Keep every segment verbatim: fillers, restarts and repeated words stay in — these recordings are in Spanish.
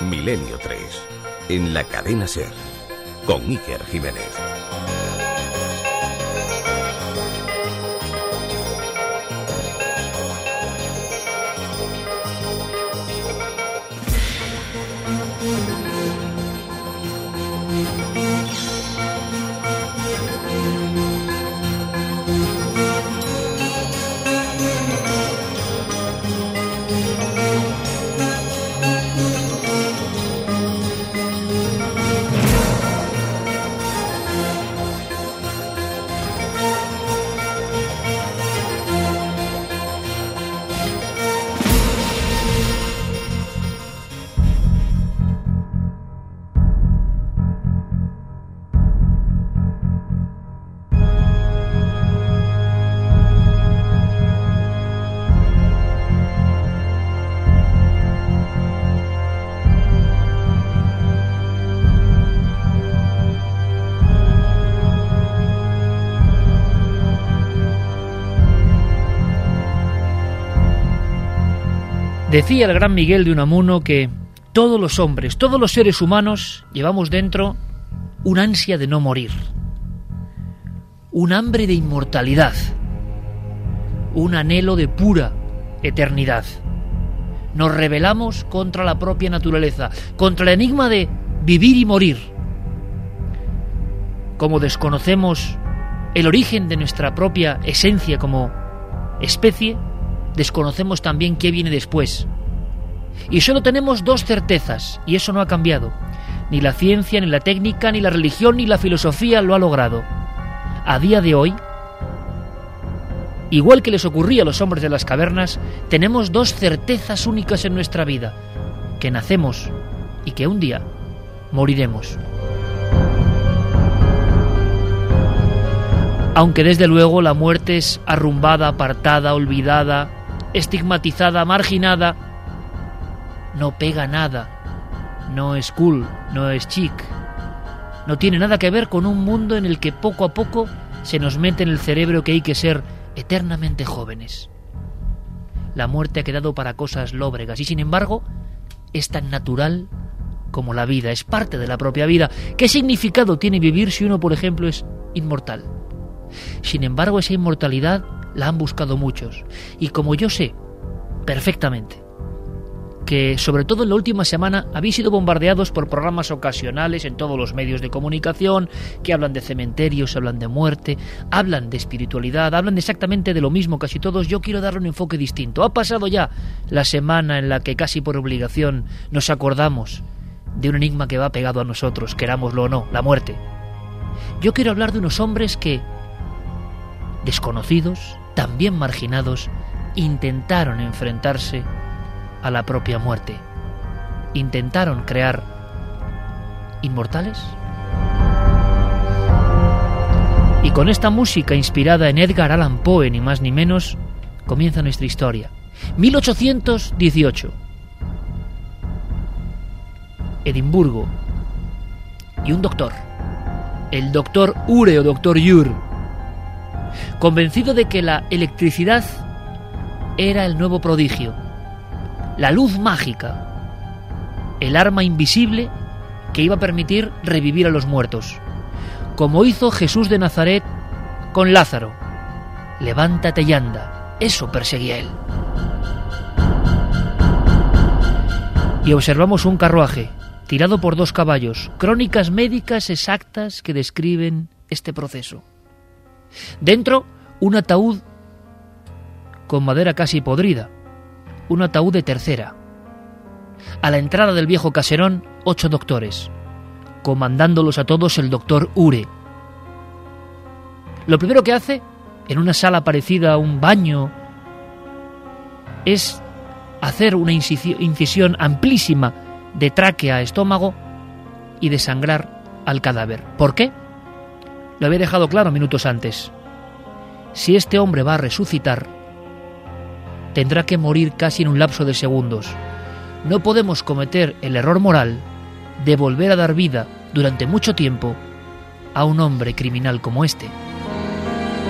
Milenio tres, en la cadena SER, con Iker Jiménez. Decía el gran Miguel de Unamuno que todos los hombres, todos los seres humanos llevamos dentro un ansia de no morir, un hambre de inmortalidad, un anhelo de pura eternidad. Nos rebelamos contra la propia naturaleza, contra el enigma de vivir y morir. Como desconocemos el origen de nuestra propia esencia como especie, desconocemos también qué viene después. Y solo tenemos dos certezas, y eso no ha cambiado. Ni la ciencia, ni la técnica, ni la religión, ni la filosofía lo ha logrado. A día de hoy, igual que les ocurría a los hombres de las cavernas, tenemos dos certezas únicas en nuestra vida: que nacemos y que un día moriremos. Aunque desde luego la muerte es arrumbada, apartada, olvidada, estigmatizada, marginada, no pega nada, no es cool, no es chic, no tiene nada que ver con un mundo en el que poco a poco se nos mete en el cerebro que hay que ser eternamente jóvenes. La muerte ha quedado para cosas lóbregas y sin embargo es tan natural como la vida, es parte de la propia vida. ¿Qué significado tiene vivir si uno, por ejemplo, es inmortal? Sin embargo, esa inmortalidad la han buscado muchos. Y como yo sé perfectamente que, sobre todo en la última semana, habéis sido bombardeados por programas ocasionales en todos los medios de comunicación que hablan de cementerios, hablan de muerte, hablan de espiritualidad, hablan exactamente de lo mismo casi todos, yo quiero darle un enfoque distinto. Ha pasado ya la semana en la que casi por obligación nos acordamos de un enigma que va pegado a nosotros, querámoslo o no, la muerte. Yo quiero hablar de unos hombres que, desconocidos, también marginados, intentaron enfrentarse a la propia muerte. Intentaron crear inmortales. Y con esta música inspirada en Edgar Allan Poe, ni más ni menos, comienza nuestra historia. mil ochocientos dieciocho. Edimburgo. Y un doctor, el doctor Ure o doctor Ure, convencido de que la electricidad era el nuevo prodigio, la luz mágica, el arma invisible que iba a permitir revivir a los muertos, como hizo Jesús de Nazaret con Lázaro. Levántate y anda, eso perseguía él. Y observamos un carruaje tirado por dos caballos, crónicas médicas exactas que describen este proceso. Dentro, un ataúd con madera casi podrida, un ataúd de tercera. A la entrada del viejo caserón, ocho doctores, comandándolos a todos el doctor Ure. Lo primero que hace, en una sala parecida a un baño, es hacer una incisión amplísima de tráquea a estómago y desangrar al cadáver. ¿Por qué? Lo había dejado claro minutos antes. Si este hombre va a resucitar, tendrá que morir casi en un lapso de segundos. No podemos cometer el error moral de volver a dar vida durante mucho tiempo a un hombre criminal como este.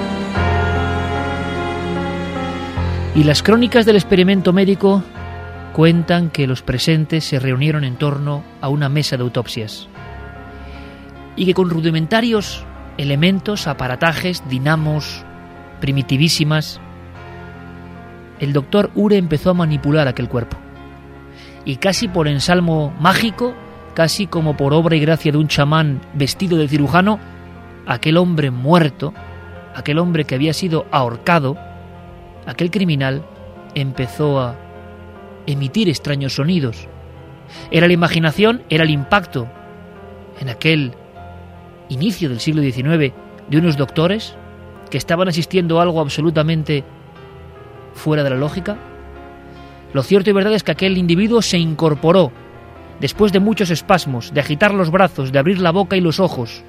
Y las crónicas del experimento médico Cuentan que los presentes se reunieron en torno a una mesa de autopsias y que con rudimentarios elementos, aparatajes, dinamos primitivísimas, el doctor Ure empezó a manipular aquel cuerpo. Y casi por ensalmo mágico, casi como por obra y gracia de un chamán vestido de cirujano, aquel hombre muerto, aquel hombre que había sido ahorcado, aquel criminal empezó a emitir extraños sonidos. Era la imaginación, era el impacto en aquel inicio del siglo diecinueve de unos doctores que estaban asistiendo a algo absolutamente fuera de la lógica. Lo cierto y verdad es que aquel individuo se incorporó después de muchos espasmos, de agitar los brazos, de abrir la boca y los ojos.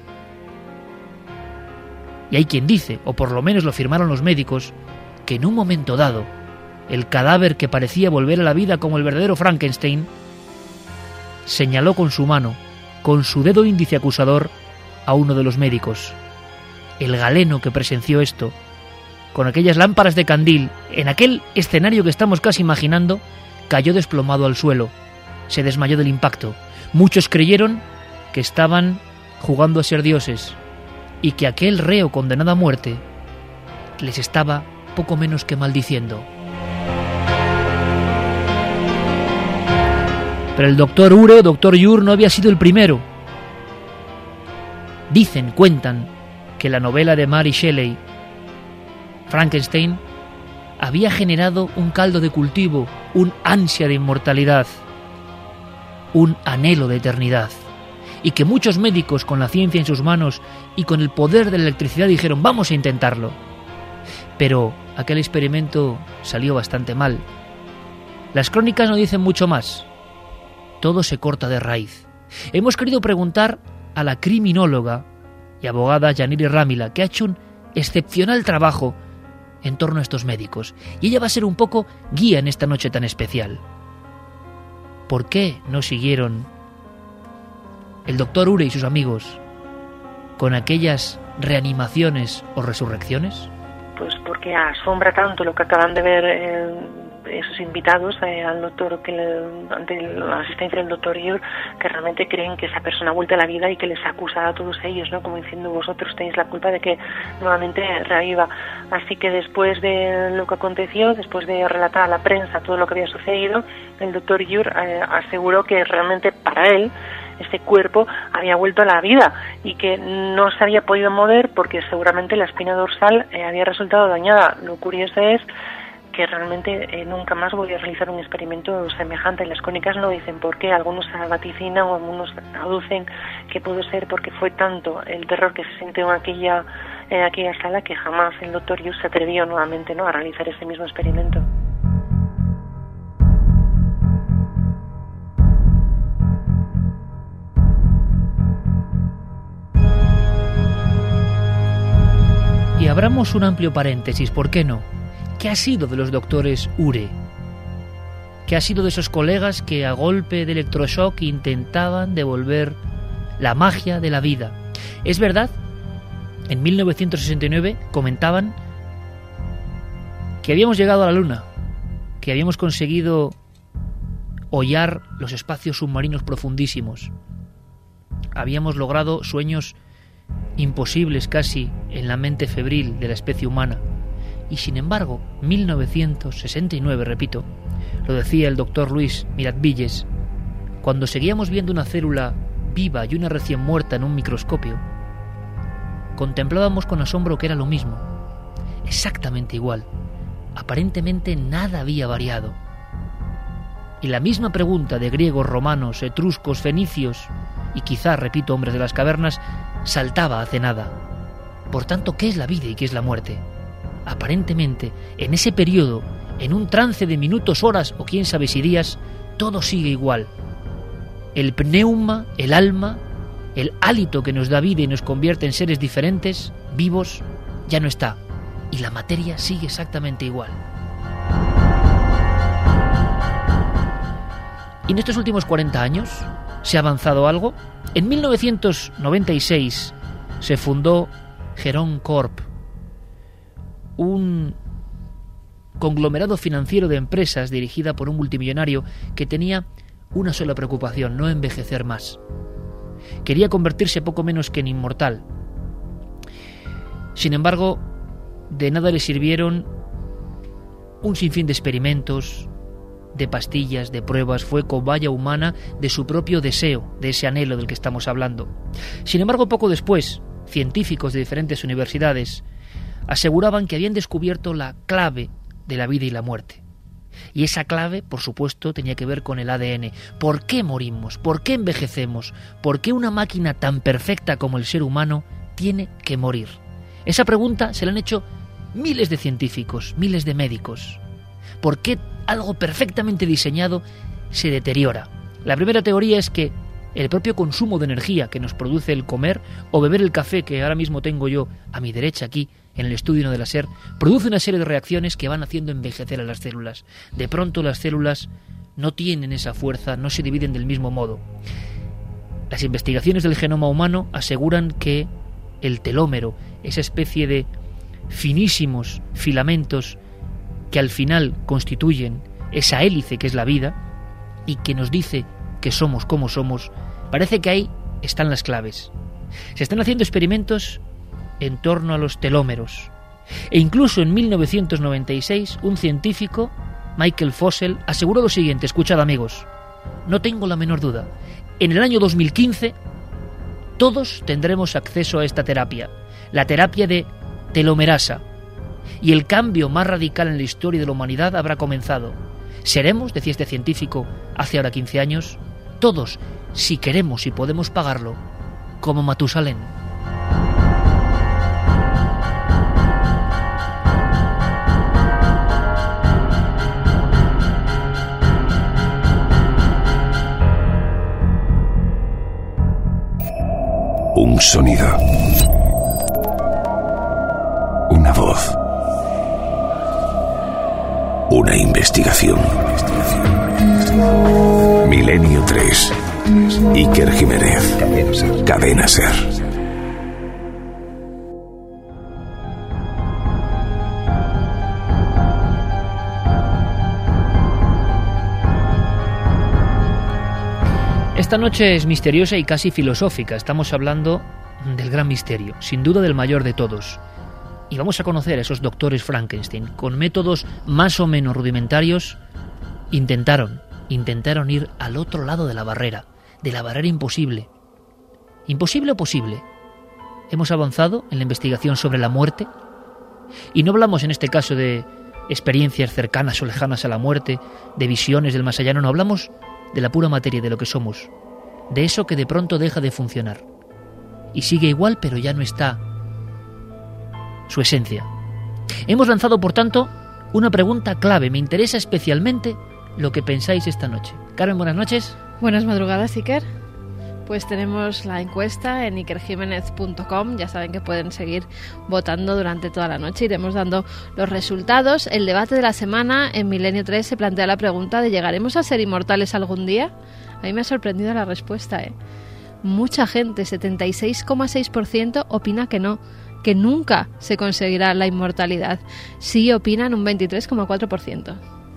Y hay quien dice, o por lo menos lo afirmaron los médicos, que en un momento dado, el cadáver que parecía volver a la vida como el verdadero Frankenstein, señaló con su mano, con su dedo índice acusador, a uno de los médicos. El galeno que presenció esto, con aquellas lámparas de candil, en aquel escenario que estamos casi imaginando, cayó desplomado al suelo. Se desmayó del impacto. Muchos creyeron que estaban jugando a ser dioses y que aquel reo condenado a muerte les estaba poco menos que maldiciendo. Pero el doctor Ure o doctor Ure no había sido el primero. Dicen, cuentan, que la novela de Mary Shelley, Frankenstein, había generado un caldo de cultivo, un ansia de inmortalidad, un anhelo de eternidad, y que muchos médicos con la ciencia en sus manos y con el poder de la electricidad dijeron vamos a intentarlo. Pero aquel experimento salió bastante mal. Las crónicas no dicen mucho más. Todo se corta de raíz. Hemos querido preguntar a la criminóloga y abogada Yanire Rámila, que ha hecho un excepcional trabajo en torno a estos médicos, y ella va a ser un poco guía en esta noche tan especial. ¿Por qué no siguieron el doctor Ure y sus amigos con aquellas reanimaciones o resurrecciones? Pues porque asombra tanto lo que acaban de ver eh, esos invitados eh, al doctor, que le, ante la asistencia del doctor Ure, que realmente creen que esa persona ha vuelto a la vida y que les acusa a todos ellos, ¿no? Como diciendo vosotros tenéis la culpa de que nuevamente reviva. Así que después de lo que aconteció, después de relatar a la prensa todo lo que había sucedido, el doctor Ure eh, aseguró que realmente para él este cuerpo había vuelto a la vida y que no se había podido mover porque seguramente la espina dorsal eh, había resultado dañada. Lo curioso es que realmente eh, nunca más voy a realizar un experimento semejante. Las crónicas no dicen por qué, algunos vaticinan o algunos aducen que pudo ser porque fue tanto el terror que se sintió en aquella, en aquella sala que jamás el doctor Ure se atrevió nuevamente, ¿no?, a realizar ese mismo experimento. Y abramos un amplio paréntesis, ¿por qué no? ¿Qué ha sido de los doctores Ure? ¿Qué ha sido de esos colegas que a golpe de electroshock intentaban devolver la magia de la vida? Es verdad, en mil novecientos sesenta y nueve comentaban que habíamos llegado a la Luna, que habíamos conseguido hollar los espacios submarinos profundísimos, habíamos logrado sueños imposibles casi en la mente febril de la especie humana. Y sin embargo, mil novecientos sesenta y nueve, repito, lo decía el doctor Luis Miratvilles, cuando seguíamos viendo una célula viva y una recién muerta en un microscopio, contemplábamos con asombro que era lo mismo, exactamente igual. Aparentemente nada había variado. Y la misma pregunta de griegos, romanos, etruscos, fenicios y quizá, repito, hombres de las cavernas, saltaba hace nada. Por tanto, ¿qué es la vida y qué es la muerte? Aparentemente, en ese periodo, en un trance de minutos, horas o quién sabe si días, todo sigue igual. El pneuma, el alma, el hálito que nos da vida y nos convierte en seres diferentes, vivos, ya no está. Y la materia sigue exactamente igual. ¿Y en estos últimos cuarenta años se ha avanzado algo? En mil novecientos noventa y seis se fundó Geron Corp, un conglomerado financiero de empresas dirigida por un multimillonario que tenía una sola preocupación: no envejecer más. Quería convertirse poco menos que en inmortal. Sin embargo, de nada le sirvieron un sinfín de experimentos, de pastillas, de pruebas. Fue cobaya humana de su propio deseo, de ese anhelo del que estamos hablando. Sin embargo, poco después, científicos de diferentes universidades aseguraban que habían descubierto la clave de la vida y la muerte. Y esa clave, por supuesto, tenía que ver con el A D N. ¿Por qué morimos? ¿Por qué envejecemos? ¿Por qué una máquina tan perfecta como el ser humano tiene que morir? Esa pregunta se la han hecho miles de científicos, miles de médicos. ¿Por qué algo perfectamente diseñado se deteriora? La primera teoría es que el propio consumo de energía que nos produce el comer o beber el café que ahora mismo tengo yo a mi derecha aquí en el estudio de la SER produce una serie de reacciones que van haciendo envejecer a las células. De pronto las células no tienen esa fuerza, no se dividen del mismo modo. Las investigaciones del genoma humano aseguran que el telómero, esa especie de finísimos filamentos que al final constituyen esa hélice que es la vida y que nos dice que somos como somos, parece que ahí están las claves. Se están haciendo experimentos en torno a los telómeros. E incluso en mil novecientos noventa y seis, un científico, Michael Fossel, aseguró lo siguiente: escuchad, amigos, no tengo la menor duda, en el año dos mil quince todos tendremos acceso a esta terapia, la terapia de telomerasa, y el cambio más radical en la historia de la humanidad habrá comenzado. Seremos, decía este científico hace ahora quince años, todos, si queremos y podemos pagarlo, como Matusalén. Un sonido. Una voz. Una investigación. Milenio tres. Iker Jiménez. Cadena SER. Esta noche es misteriosa y casi filosófica. Estamos hablando del gran misterio, sin duda del mayor de todos. Y vamos a conocer a esos doctores Frankenstein. Con métodos más o menos rudimentarios, intentaron, intentaron ir al otro lado de la barrera, de la barrera imposible. ¿Imposible o posible? Hemos avanzado en la investigación sobre la muerte. Y no hablamos en este caso de experiencias cercanas o lejanas a la muerte, de visiones del más allá, no, no hablamos de la pura materia, de lo que somos, de eso que de pronto deja de funcionar y sigue igual, pero ya no está su esencia. Hemos lanzado, por tanto, una pregunta clave. Me interesa especialmente lo que pensáis esta noche. Carmen, buenas noches. Buenas madrugadas, Iker. Pues tenemos la encuesta en iker jiménez punto com. Ya saben que pueden seguir votando durante toda la noche. Iremos dando los resultados. El debate de la semana en Milenio tres se plantea la pregunta de ¿llegaremos a ser inmortales algún día? A mí me ha sorprendido la respuesta, ¿eh? Mucha gente, setenta y seis coma seis por ciento, opina que no, que nunca se conseguirá la inmortalidad. Sí opinan un veintitrés coma cuatro por ciento.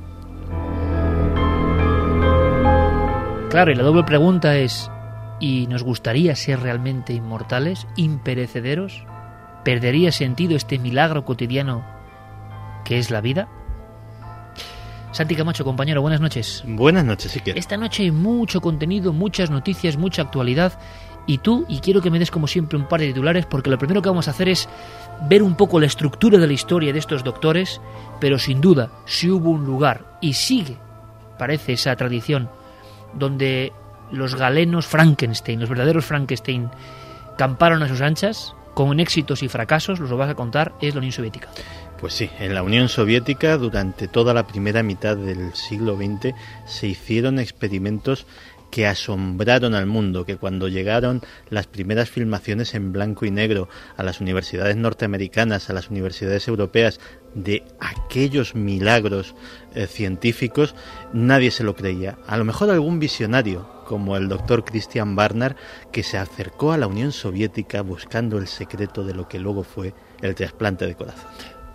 Claro, y la doble pregunta es: ¿y nos gustaría ser realmente inmortales, imperecederos? ¿Perdería sentido este milagro cotidiano que es la vida? Santi Camacho, compañero, buenas noches. Buenas noches, sí que. Esta noche hay mucho contenido, muchas noticias, mucha actualidad. Y tú, y quiero que me des como siempre un par de titulares, porque lo primero que vamos a hacer es ver un poco la estructura de la historia de estos doctores, pero sin duda, si hubo un lugar, y sigue, parece esa tradición, donde los galenos Frankenstein, los verdaderos Frankenstein, camparon a sus anchas, con éxitos y fracasos, los vas a contar, es la Unión Soviética. Pues sí, en la Unión Soviética durante toda la primera mitad del siglo veinte se hicieron experimentos que asombraron al mundo, que cuando llegaron las primeras filmaciones en blanco y negro a las universidades norteamericanas, a las universidades europeas, de aquellos milagros eh, científicos, nadie se lo creía. A lo mejor algún visionario, como el doctor Christian Barnard, que se acercó a la Unión Soviética buscando el secreto de lo que luego fue el trasplante de corazón.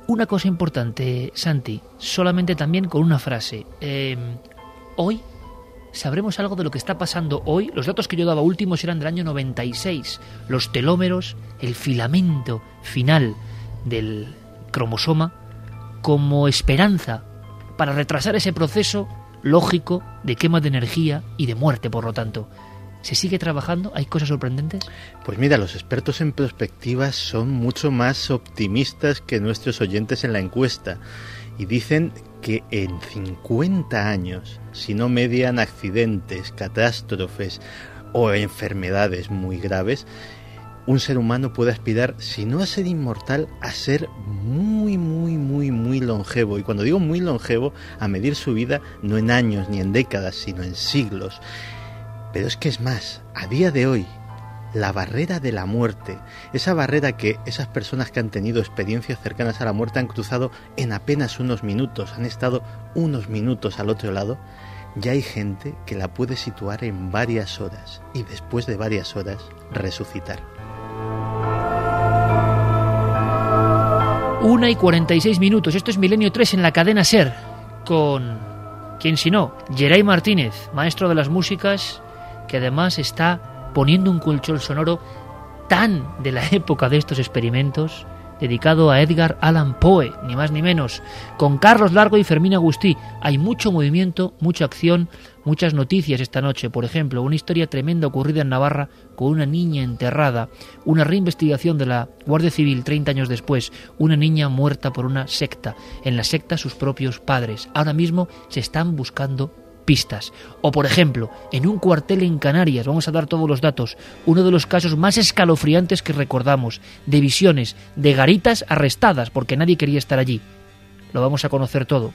Una cosa importante, Santi, solamente también con una frase. Eh, hoy sabremos algo de lo que está pasando hoy. Los datos que yo daba últimos eran del año noventa y seis. Los telómeros, el filamento final del cromosoma, como esperanza para retrasar ese proceso lógico de quema de energía y de muerte, por lo tanto. ¿Se sigue trabajando? ¿Hay cosas sorprendentes? Pues mira, los expertos en perspectivas son mucho más optimistas que nuestros oyentes en la encuesta y dicen que en cincuenta años, si no median accidentes, catástrofes o enfermedades muy graves, un ser humano puede aspirar, si no a ser inmortal, a ser muy, muy, muy, muy longevo. Y cuando digo muy longevo, a medir su vida no en años ni en décadas, sino en siglos. Pero es que es más, a día de hoy, la barrera de la muerte, esa barrera que esas personas que han tenido experiencias cercanas a la muerte han cruzado en apenas unos minutos, han estado unos minutos al otro lado, ya hay gente que la puede situar en varias horas y después de varias horas resucitar. Una y cuarenta y seis minutos, esto es Milenio tres en la cadena SER, con, ¿quién si no? Geray Martínez, maestro de las músicas, que además está poniendo un colchón sonoro tan de la época de estos experimentos, dedicado a Edgar Allan Poe, ni más ni menos, con Carlos Largo y Fermín Agustí. Hay mucho movimiento, mucha acción, muchas noticias esta noche. Por ejemplo, una historia tremenda ocurrida en Navarra con una niña enterrada, una reinvestigación de la Guardia Civil treinta años después, una niña muerta por una secta, en la secta sus propios padres. Ahora mismo se están buscando pistas. O por ejemplo, en un cuartel en Canarias, vamos a dar todos los datos, uno de los casos más escalofriantes que recordamos, de visiones, de garitas arrestadas porque nadie quería estar allí. Lo vamos a conocer todo.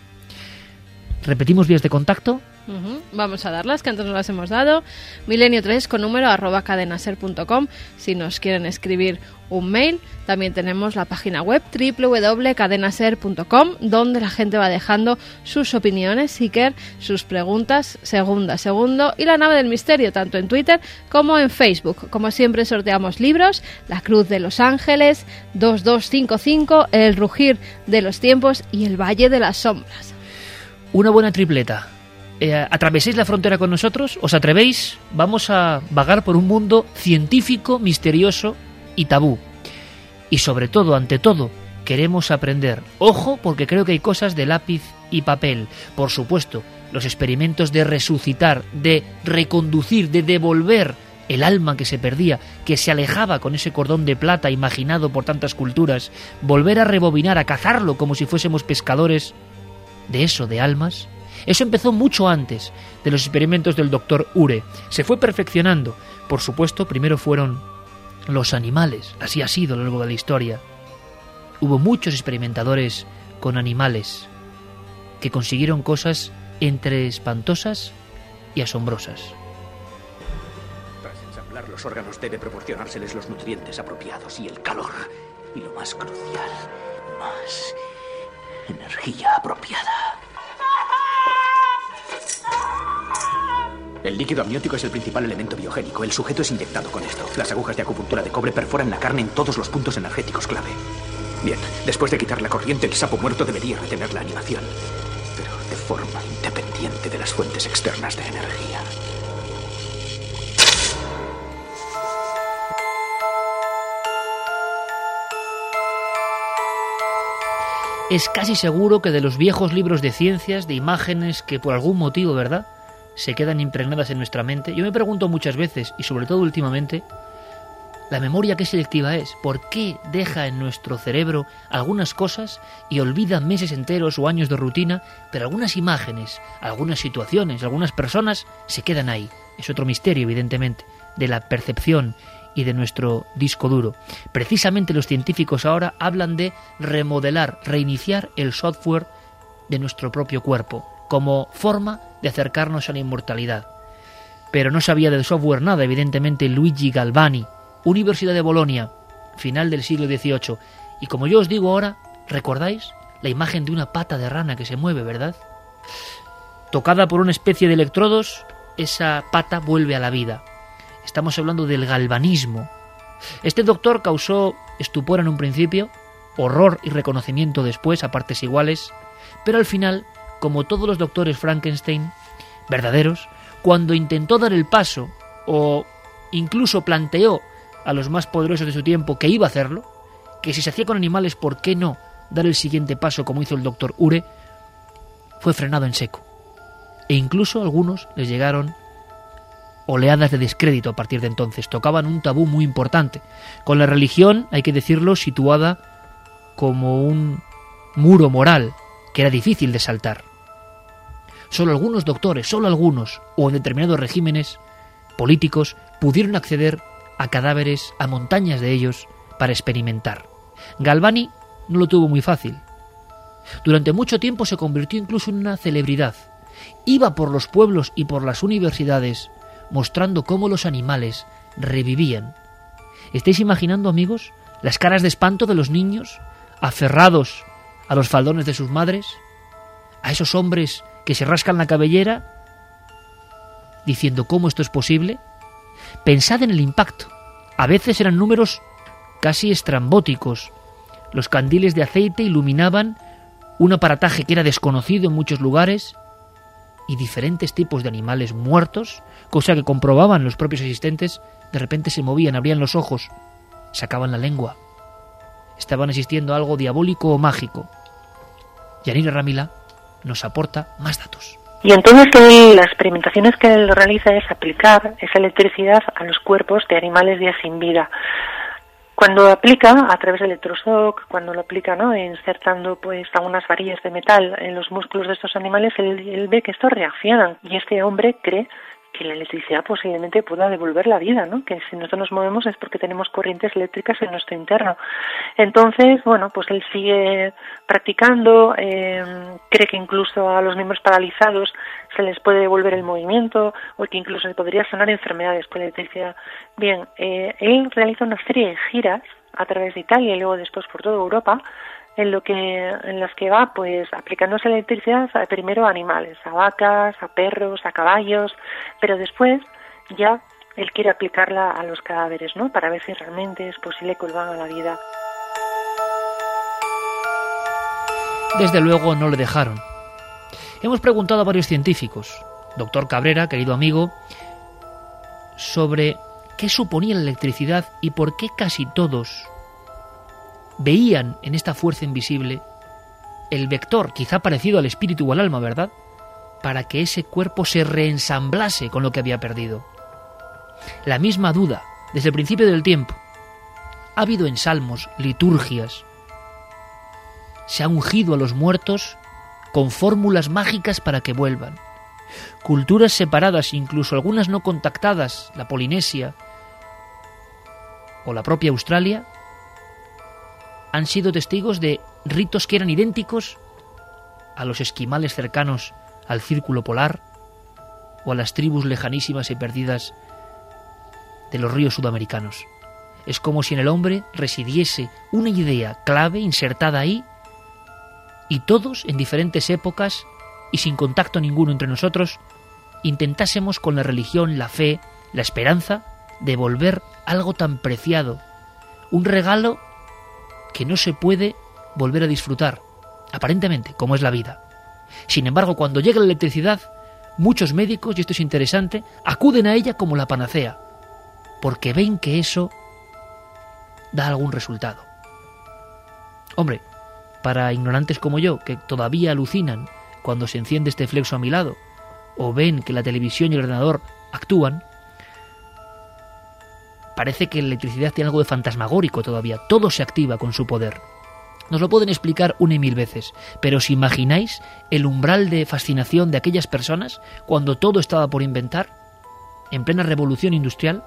¿Repetimos vías de contacto? Uh-huh. Vamos a darlas, que antes no las hemos dado. Milenio tres con número arroba cadenaser punto com si nos quieren escribir un mail. También tenemos la página web doble u doble u doble u punto cadenaser punto com, donde la gente va dejando sus opiniones, Iker, sus preguntas, segunda, segundo, y la nave del misterio, tanto en Twitter como en Facebook. Como siempre sorteamos libros, La Cruz de los Ángeles, dos dos cinco cinco, El Rugir de los Tiempos y El Valle de las Sombras. Una buena tripleta. Eh, ¿Atraveséis la frontera con nosotros? ¿Os atrevéis? Vamos a vagar por un mundo científico, misterioso y tabú. Y sobre todo, ante todo, queremos aprender. Ojo, porque creo que hay cosas de lápiz y papel. Por supuesto, los experimentos de resucitar, de reconducir, de devolver el alma que se perdía, que se alejaba con ese cordón de plata imaginado por tantas culturas, volver a rebobinar, a cazarlo como si fuésemos pescadores de eso, de almas. Eso empezó mucho antes de los experimentos del doctor Ure. Se fue perfeccionando. Por supuesto, primero fueron los animales. Así ha sido a lo largo de la historia. Hubo muchos experimentadores con animales que consiguieron cosas entre espantosas y asombrosas. Tras ensamblar los órganos debe proporcionárseles los nutrientes apropiados y el calor. Y lo más crucial, más energía apropiada. El líquido amniótico es el principal elemento biogénico. El sujeto es inyectado con esto. Las agujas de acupuntura de cobre perforan la carne en todos los puntos energéticos clave. Bien, después de quitar la corriente, el sapo muerto debería retener la animación, pero de forma independiente de las fuentes externas de energía. Es casi seguro que de los viejos libros de ciencias, de imágenes que por algún motivo, ¿verdad?, se quedan impregnadas en nuestra mente. Yo me pregunto muchas veces, y sobre todo últimamente, la memoria qué selectiva es. ¿Por qué deja en nuestro cerebro algunas cosas y olvida meses enteros o años de rutina, pero algunas imágenes, algunas situaciones, algunas personas se quedan ahí? Es otro misterio, evidentemente, de la percepción y de nuestro disco duro. Precisamente los científicos ahora hablan de remodelar, reiniciar el software de nuestro propio cuerpo, como forma de acercarnos a la inmortalidad. Pero no sabía del software nada, evidentemente, Luigi Galvani, Universidad de Bolonia, final del siglo dieciocho. Y como yo os digo ahora, ¿recordáis la imagen de una pata de rana que se mueve, verdad? Tocada por una especie de electrodos, esa pata vuelve a la vida. Estamos hablando del galvanismo. Este doctor causó estupor en un principio, horror y reconocimiento después a partes iguales, pero al final, como todos los doctores Frankenstein verdaderos, cuando intentó dar el paso o incluso planteó a los más poderosos de su tiempo que iba a hacerlo, que si se hacía con animales, ¿por qué no dar el siguiente paso como hizo el doctor Ure? Fue frenado en seco. E incluso a algunos les llegaron oleadas de descrédito a partir de entonces. Tocaban un tabú muy importante, con la religión, hay que decirlo, situada como un muro moral que era difícil de saltar. Solo algunos doctores, solo algunos, o en determinados regímenes políticos, pudieron acceder a cadáveres, a montañas de ellos, para experimentar. Galvani no lo tuvo muy fácil. Durante mucho tiempo se convirtió incluso en una celebridad. Iba por los pueblos y por las universidades mostrando cómo los animales revivían. ¿Estáis imaginando, amigos, las caras de espanto de los niños aferrados a los faldones de sus madres? A esos hombres que se rascan la cabellera diciendo ¿cómo esto es posible? Pensad en el impacto. A veces eran números casi estrambóticos. Los candiles de aceite iluminaban un aparataje que era desconocido en muchos lugares y diferentes tipos de animales muertos, cosa que comprobaban los propios asistentes, de repente se movían, abrían los ojos, sacaban la lengua. Estaban asistiendo a algo diabólico o mágico. Yanira Ramila nos aporta más datos. Y entonces él, las experimentaciones que él realiza es aplicar esa electricidad a los cuerpos de animales ya sin vida. Cuando aplica a través del electroshock, cuando lo aplica, ¿no?, insertando pues algunas varillas de metal en los músculos de estos animales, él, él ve que estos reaccionan y este hombre cree que la electricidad posiblemente pueda devolver la vida, ¿no?, que si nosotros nos movemos es porque tenemos corrientes eléctricas en nuestro interno. Entonces, bueno, pues él sigue practicando, eh, cree que incluso a los miembros paralizados se les puede devolver el movimiento o que incluso se podría sanar enfermedades con la electricidad. Bien, eh, él realiza una serie de giras a través de Italia y luego después por toda Europa, en lo que en las que va pues aplicándose la electricidad a, primero a animales, a vacas, a perros, a caballos, pero después ya él quiere aplicarla a los cadáveres, ¿no?, para ver si realmente es posible que vuelvan a la vida. Desde luego no le dejaron. Hemos preguntado a varios científicos, doctor Cabrera, querido amigo, sobre qué suponía la electricidad y por qué casi todos veían en esta fuerza invisible el vector, quizá parecido al espíritu o al alma, ¿verdad?, para que ese cuerpo se reensamblase con lo que había perdido. La misma duda, desde el principio del tiempo. Ha habido en salmos, liturgias, se ha ungido a los muertos con fórmulas mágicas para que vuelvan. Culturas separadas, incluso algunas no contactadas, la Polinesia o la propia Australia, han sido testigos de ritos que eran idénticos a los esquimales cercanos al círculo polar o a las tribus lejanísimas y perdidas de los ríos sudamericanos. Es como si en el hombre residiese una idea clave insertada ahí y todos, en diferentes épocas y sin contacto ninguno entre nosotros, intentásemos con la religión, la fe, la esperanza, devolver algo tan preciado, un regalo que no se puede volver a disfrutar, aparentemente, como es la vida. Sin embargo, cuando llega la electricidad, muchos médicos, y esto es interesante, acuden a ella como la panacea, porque ven que eso da algún resultado. Hombre, para ignorantes como yo, que todavía alucinan cuando se enciende este flexo a mi lado, o ven que la televisión y el ordenador actúan, parece que la electricidad tiene algo de fantasmagórico todavía. Todo se activa con su poder. Nos lo pueden explicar una y mil veces, pero ¿os imagináis el umbral de fascinación de aquellas personas cuando todo estaba por inventar, en plena revolución industrial?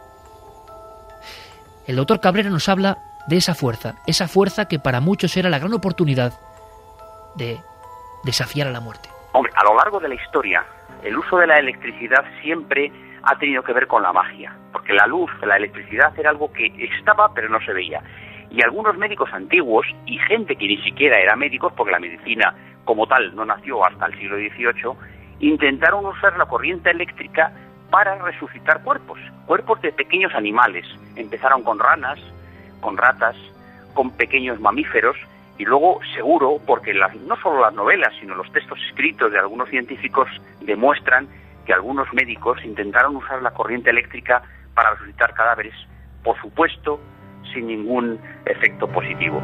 El doctor Cabrera nos habla de esa fuerza, esa fuerza que para muchos era la gran oportunidad de desafiar a la muerte. Hombre, a lo largo de la historia, el uso de la electricidad siempre ha tenido que ver con la magia, porque la luz, la electricidad era algo que estaba pero no se veía. Y algunos médicos antiguos, y gente que ni siquiera era médicos, porque la medicina como tal no nació hasta el siglo dieciocho, intentaron usar la corriente eléctrica para resucitar cuerpos, cuerpos de pequeños animales. Empezaron con ranas, con ratas, con pequeños mamíferos, y luego seguro, porque las, no solo las novelas, sino los textos escritos de algunos científicos demuestran que algunos médicos intentaron usar la corriente eléctrica para resucitar cadáveres, por supuesto, sin ningún efecto positivo.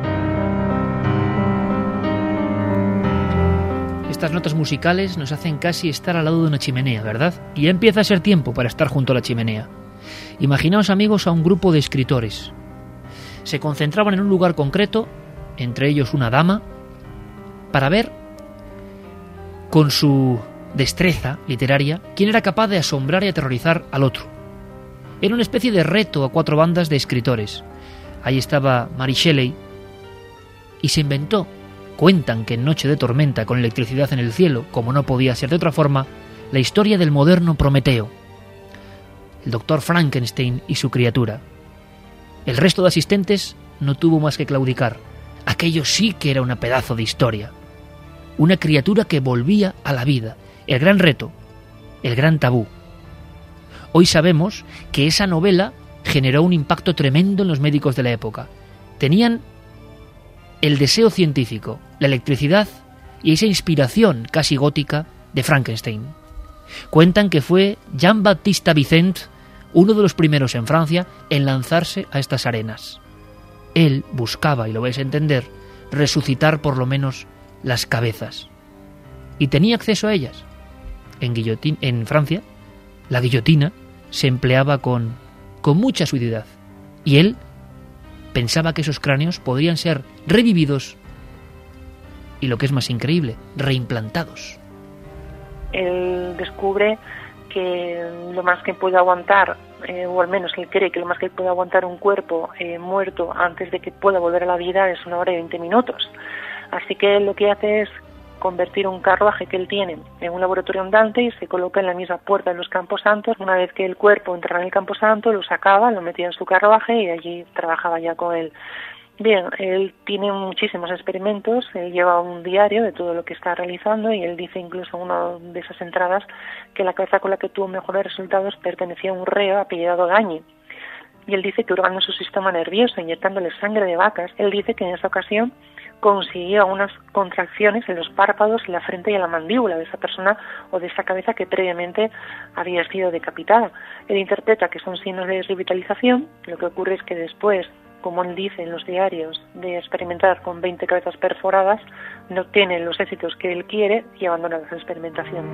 Estas notas musicales nos hacen casi estar al lado de una chimenea, ¿verdad? Y ya empieza a ser tiempo para estar junto a la chimenea. Imaginaos, amigos, a un grupo de escritores. Se concentraban en un lugar concreto, entre ellos una dama, para ver, con su destreza literaria, quién era capaz de asombrar y aterrorizar al otro. Era una especie de reto a cuatro bandas de escritores. Ahí estaba Mary Shelley, y se inventó, cuentan que en Noche de tormenta, con electricidad en el cielo, como no podía ser de otra forma, la historia del moderno Prometeo, el doctor Frankenstein y su criatura. El resto de asistentes no tuvo más que claudicar. Aquello sí que era una pedazo de historia. Una criatura que volvía a la vida. El gran reto, el gran tabú. Hoy sabemos que esa novela generó un impacto tremendo en los médicos de la época. Tenían el deseo científico, la electricidad y esa inspiración casi gótica de Frankenstein. Cuentan que fue Jean-Baptiste Vicent uno de los primeros en Francia en lanzarse a estas arenas. Él buscaba, y lo vais a entender, resucitar por lo menos las cabezas. Y tenía acceso a ellas. En, guillotín, en Francia, la guillotina se empleaba con, con mucha suavidad. Y él pensaba que esos cráneos podrían ser revividos y, lo que es más increíble, reimplantados. Él descubre que lo más que puede aguantar, eh, o al menos él cree que lo más que puede aguantar un cuerpo eh, muerto antes de que pueda volver a la vida es una hora y veinte minutos. Así que él lo que hace es convertir un carruaje que él tiene en un laboratorio andante y se coloca en la misma puerta de los camposantos. Una vez que el cuerpo entraba en el camposanto, lo sacaba, lo metía en su carruaje y allí trabajaba ya con él. Bien, él tiene muchísimos experimentos, él lleva un diario de todo lo que está realizando y él dice incluso en una de esas entradas que la cabeza con la que tuvo mejores resultados pertenecía a un reo apellidado Gagne. Y él dice que hurgando su sistema nervioso, inyectándole sangre de vacas, él dice que en esa ocasión consiguió unas contracciones en los párpados, en la frente y en la mandíbula de esa persona o de esa cabeza que previamente había sido decapitada. Él interpreta que son signos de revitalización. Lo que ocurre es que después, como él dice en los diarios, de experimentar con veinte cabezas perforadas, no obtiene los éxitos que él quiere y abandona las experimentaciones.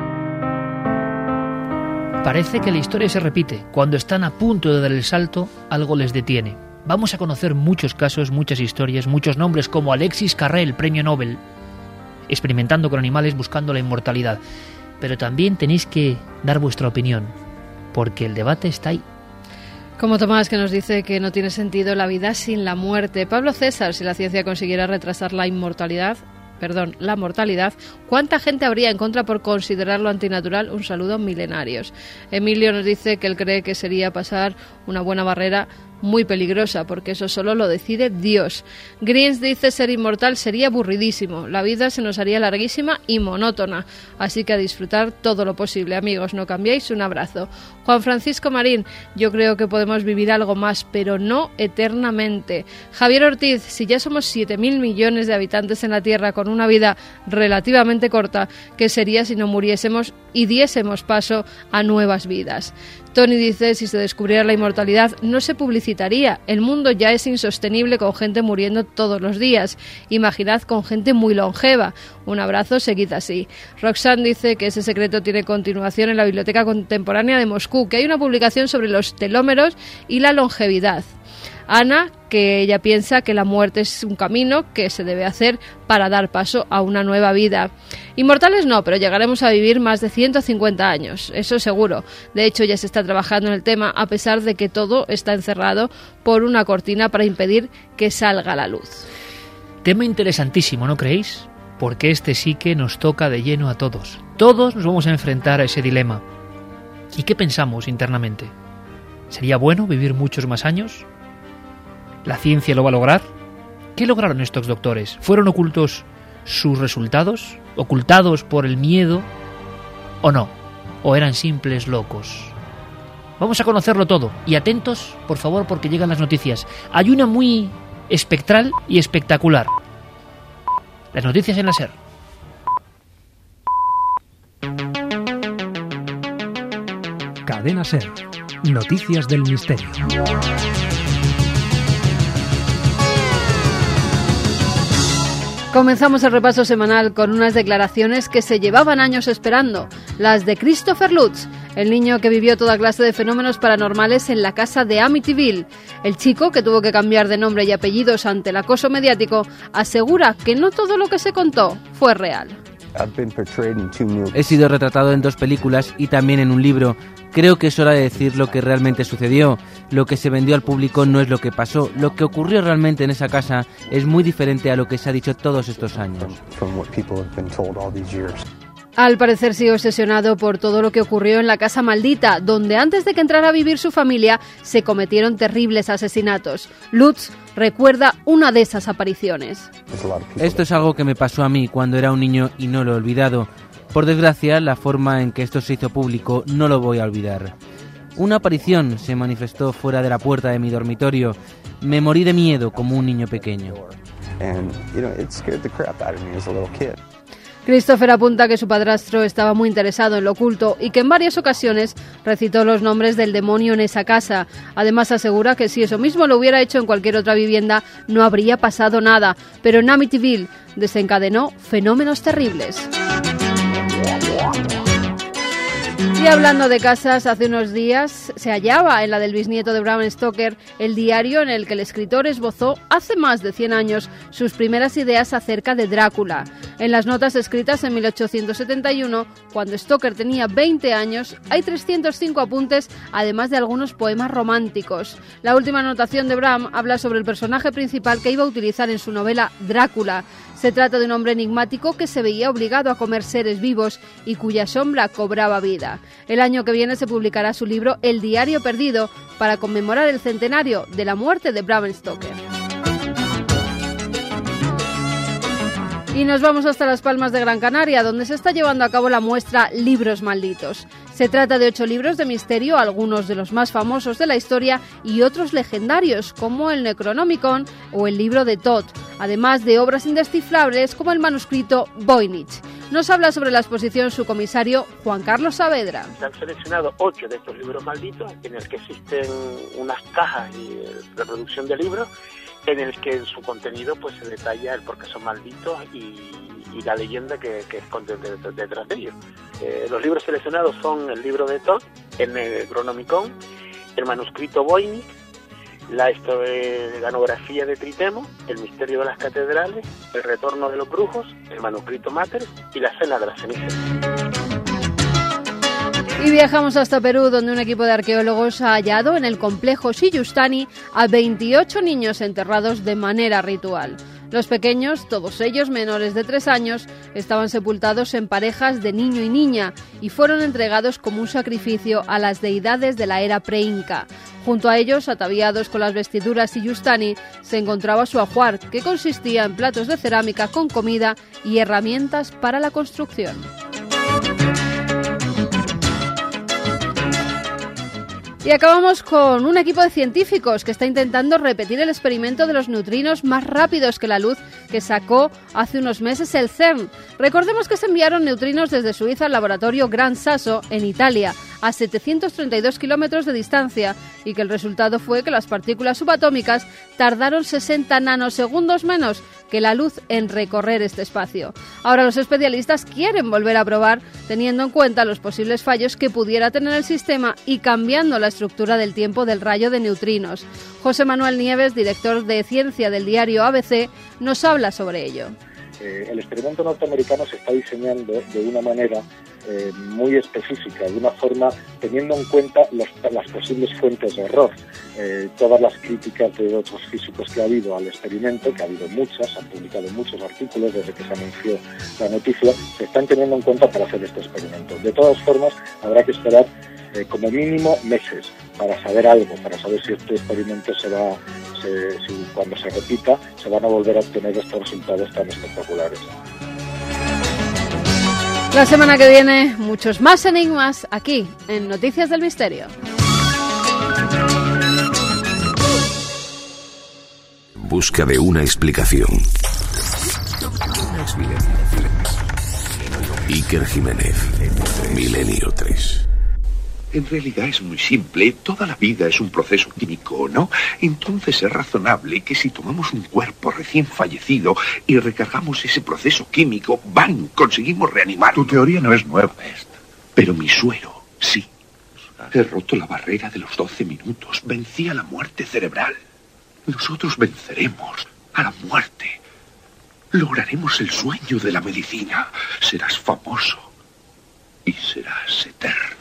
Parece que la historia se repite. Cuando están a punto de dar el salto, algo les detiene. Vamos a conocer muchos casos, muchas historias, muchos nombres como Alexis Carrel, premio Nobel, experimentando con animales buscando la inmortalidad. Pero también tenéis que dar vuestra opinión, porque el debate está ahí. Como Tomás, que nos dice que no tiene sentido la vida sin la muerte. Pablo César, si la ciencia consiguiera retrasar la inmortalidad, perdón, la mortalidad, ¿cuánta gente habría en contra por considerarlo antinatural? Un saludo, milenarios. Emilio nos dice que él cree que sería pasar una buena barrera muy peligrosa, porque eso solo lo decide Dios. Greens dice ser inmortal sería aburridísimo, la vida se nos haría larguísima y monótona, así que a disfrutar todo lo posible. Amigos, no cambiéis, un abrazo. Juan Francisco Marín, yo creo que podemos vivir algo más, pero no eternamente. Javier Ortiz, si ya somos siete mil millones de habitantes en la Tierra con una vida relativamente corta, ¿qué sería si no muriésemos y diésemos paso a nuevas vidas? Tony dice, si se descubriera la inmortalidad, no se publicitaría. El mundo ya es insostenible con gente muriendo todos los días. Imaginad con gente muy longeva. Un abrazo, seguid así. Roxanne dice que ese secreto tiene continuación en la Biblioteca Contemporánea de Moscú, que hay una publicación sobre los telómeros y la longevidad. Ana, que ella piensa que la muerte es un camino que se debe hacer para dar paso a una nueva vida. Inmortales no, pero llegaremos a vivir más de ciento cincuenta años, eso seguro. De hecho, ya se está trabajando en el tema, a pesar de que todo está encerrado por una cortina para impedir que salga la luz. Tema interesantísimo, ¿no creéis? Porque este sí que nos toca de lleno a todos. Todos nos vamos a enfrentar a ese dilema. ¿Y qué pensamos internamente? ¿Sería bueno vivir muchos más años? ¿La ciencia lo va a lograr? ¿Qué lograron estos doctores? ¿Fueron ocultos sus resultados? ¿Ocultados por el miedo? ¿O no? ¿O eran simples locos? Vamos a conocerlo todo. Y atentos, por favor, porque llegan las noticias. Hay una muy espectral y espectacular. Las noticias en la SER. Cadena SER. Noticias del misterio. Comenzamos el repaso semanal con unas declaraciones que se llevaban años esperando, las de Christopher Lutz, el niño que vivió toda clase de fenómenos paranormales en la casa de Amityville. El chico, que tuvo que cambiar de nombre y apellidos ante el acoso mediático, asegura que no todo lo que se contó fue real. He sido retratado en dos películas y también en un libro. Creo que es hora de decir lo que realmente sucedió. Lo que se vendió al público no es lo que pasó. Lo que ocurrió realmente en esa casa es muy diferente a lo que se ha dicho todos estos años. Al parecer sigue obsesionado por todo lo que ocurrió en la casa maldita, donde antes de que entrara a vivir su familia se cometieron terribles asesinatos. Lutz recuerda una de esas apariciones. Esto es algo que me pasó a mí cuando era un niño y no lo he olvidado. Por desgracia, la forma en que esto se hizo público no lo voy a olvidar. Una aparición se manifestó fuera de la puerta de mi dormitorio. Me morí de miedo como un niño pequeño. Christopher apunta que su padrastro estaba muy interesado en lo oculto y que en varias ocasiones recitó los nombres del demonio en esa casa. Además asegura que si eso mismo lo hubiera hecho en cualquier otra vivienda no habría pasado nada, pero en Amityville desencadenó fenómenos terribles. Y hablando de casas, hace unos días se hallaba en la del bisnieto de Bram Stoker el diario en el que el escritor esbozó hace más de cien años sus primeras ideas acerca de Drácula. En las notas escritas en mil ochocientos setenta y uno, cuando Stoker tenía veinte años, hay trescientos cinco apuntes, además de algunos poemas románticos. La última anotación de Bram habla sobre el personaje principal que iba a utilizar en su novela Drácula. Se trata de un hombre enigmático que se veía obligado a comer seres vivos y cuya sombra cobraba vida. El año que viene se publicará su libro El diario perdido para conmemorar el centenario de la muerte de Bram Stoker. Y nos vamos hasta Las Palmas de Gran Canaria, donde se está llevando a cabo la muestra Libros Malditos. Se trata de ocho libros de misterio, algunos de los más famosos de la historia y otros legendarios, como el Necronomicon o el libro de Thoth, además de obras indescifrables como el manuscrito Voynich. Nos habla sobre la exposición su comisario Juan Carlos Saavedra. Se han seleccionado ocho de estos libros malditos, en el que existen unas cajas y reproducción de libros, en el que en su contenido pues se detalla el por qué son malditos y, y la leyenda que, que esconde detrás de ellos. Eh, los libros seleccionados son el libro de Thoth, el Necronomicon, el manuscrito Voynich, la historiografía de Tritemo, el misterio de las catedrales, el retorno de los brujos, el manuscrito Mater y la cena de las cenizas. Y viajamos hasta Perú, donde un equipo de arqueólogos ha hallado en el complejo Siyustani a veintiocho niños enterrados de manera ritual. Los pequeños, todos ellos menores de tres años, estaban sepultados en parejas de niño y niña y fueron entregados como un sacrificio a las deidades de la era preinca. Junto a ellos, ataviados con las vestiduras Siyustani, se encontraba su ajuar, que consistía en platos de cerámica con comida y herramientas para la construcción. Y acabamos con un equipo de científicos que está intentando repetir el experimento de los neutrinos más rápidos que la luz que sacó hace unos meses el CERN. Recordemos que se enviaron neutrinos desde Suiza al laboratorio Gran Sasso, en Italia, a setecientos treinta y dos kilómetros de distancia, y que el resultado fue que las partículas subatómicas tardaron sesenta nanosegundos menos que la luz en recorrer este espacio. Ahora los especialistas quieren volver a probar, teniendo en cuenta los posibles fallos que pudiera tener el sistema y cambiando la estructura del tiempo del rayo de neutrinos. José Manuel Nieves, director de ciencia del diario A B C, nos habla sobre ello. Eh, el experimento norteamericano se está diseñando de una manera eh, muy específica, de una forma teniendo en cuenta los, las posibles fuentes de error. Eh, todas las críticas de otros físicos que ha habido al experimento, que ha habido muchas, han publicado muchos artículos desde que se anunció la noticia, se están teniendo en cuenta para hacer este experimento. De todas formas, habrá que esperar eh, como mínimo meses para saber algo, para saber si este experimento se va, se, si cuando se repita, se van a volver a obtener estos resultados tan espectaculares. La semana que viene, muchos más enigmas aquí, en Noticias del Misterio. en busca de una explicación. Iker Jiménez, Milenio tres. En realidad es muy simple. Toda la vida es un proceso químico, ¿no? Entonces es razonable que si tomamos un cuerpo recién fallecido y recargamos ese proceso químico, ¡bam!, conseguimos reanimarlo. Tu teoría no es nueva, esta. Pero mi suero, sí. He roto la barrera de los doce minutos. Vencí a la muerte cerebral. Nosotros venceremos a la muerte. Lograremos el sueño de la medicina. Serás famoso y serás eterno.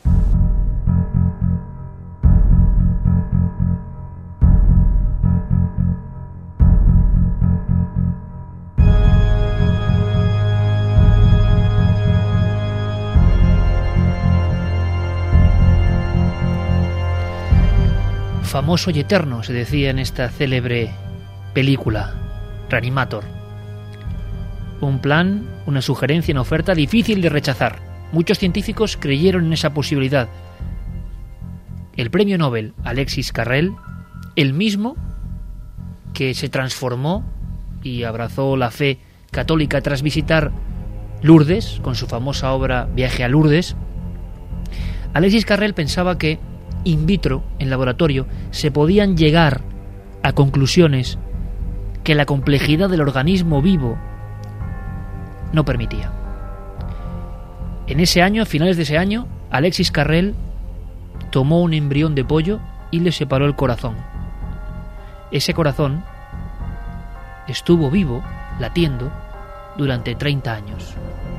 Famoso y eterno, se decía en esta célebre película, Reanimator. Un plan, una sugerencia, una oferta difícil de rechazar. Muchos científicos creyeron en esa posibilidad. El premio Nobel Alexis Carrel, el mismo que se transformó y abrazó la fe católica tras visitar Lourdes, con su famosa obra Viaje a Lourdes, Alexis Carrel pensaba que in vitro, en laboratorio, se podían llegar a conclusiones que la complejidad del organismo vivo no permitía. En ese año, a finales de ese año, Alexis Carrel tomó un embrión de pollo y le separó el corazón. Ese corazón estuvo vivo, latiendo, durante treinta años.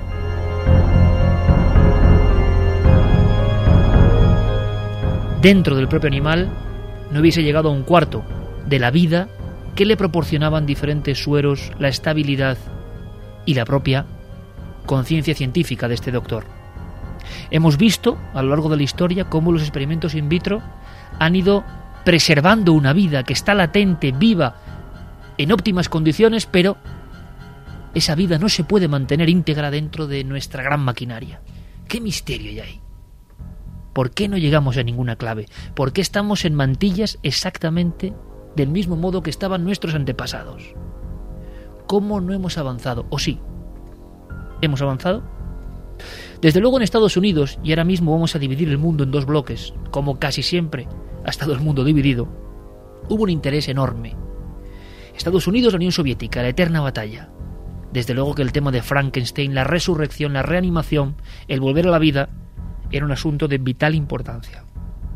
Dentro del propio animal no hubiese llegado a un cuarto de la vida que le proporcionaban diferentes sueros, la estabilidad y la propia conciencia científica de este doctor. Hemos visto a lo largo de la historia cómo los experimentos in vitro han ido preservando una vida que está latente, viva, en óptimas condiciones, pero esa vida no se puede mantener íntegra dentro de nuestra gran maquinaria. ¿Qué misterio hay ahí? ¿Por qué no llegamos a ninguna clave? ¿Por qué estamos en mantillas exactamente del mismo modo que estaban nuestros antepasados? ¿Cómo no hemos avanzado? ¿O sí? ¿Hemos avanzado? Desde luego en Estados Unidos, y ahora mismo vamos a dividir el mundo en dos bloques, como casi siempre ha estado el mundo dividido, hubo un interés enorme. Estados Unidos, la Unión Soviética, la eterna batalla. Desde luego que el tema de Frankenstein, la resurrección, la reanimación, el volver a la vida, era un asunto de vital importancia.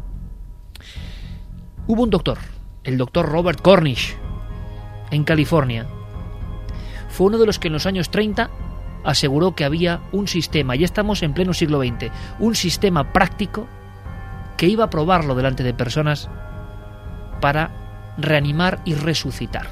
Hubo un doctor, el doctor Robert Cornish, en California. Fue uno de los que en los años treinta aseguró que había un sistema, ya estamos en pleno siglo veinte, un sistema práctico que iba a probarlo delante de personas para reanimar y resucitar.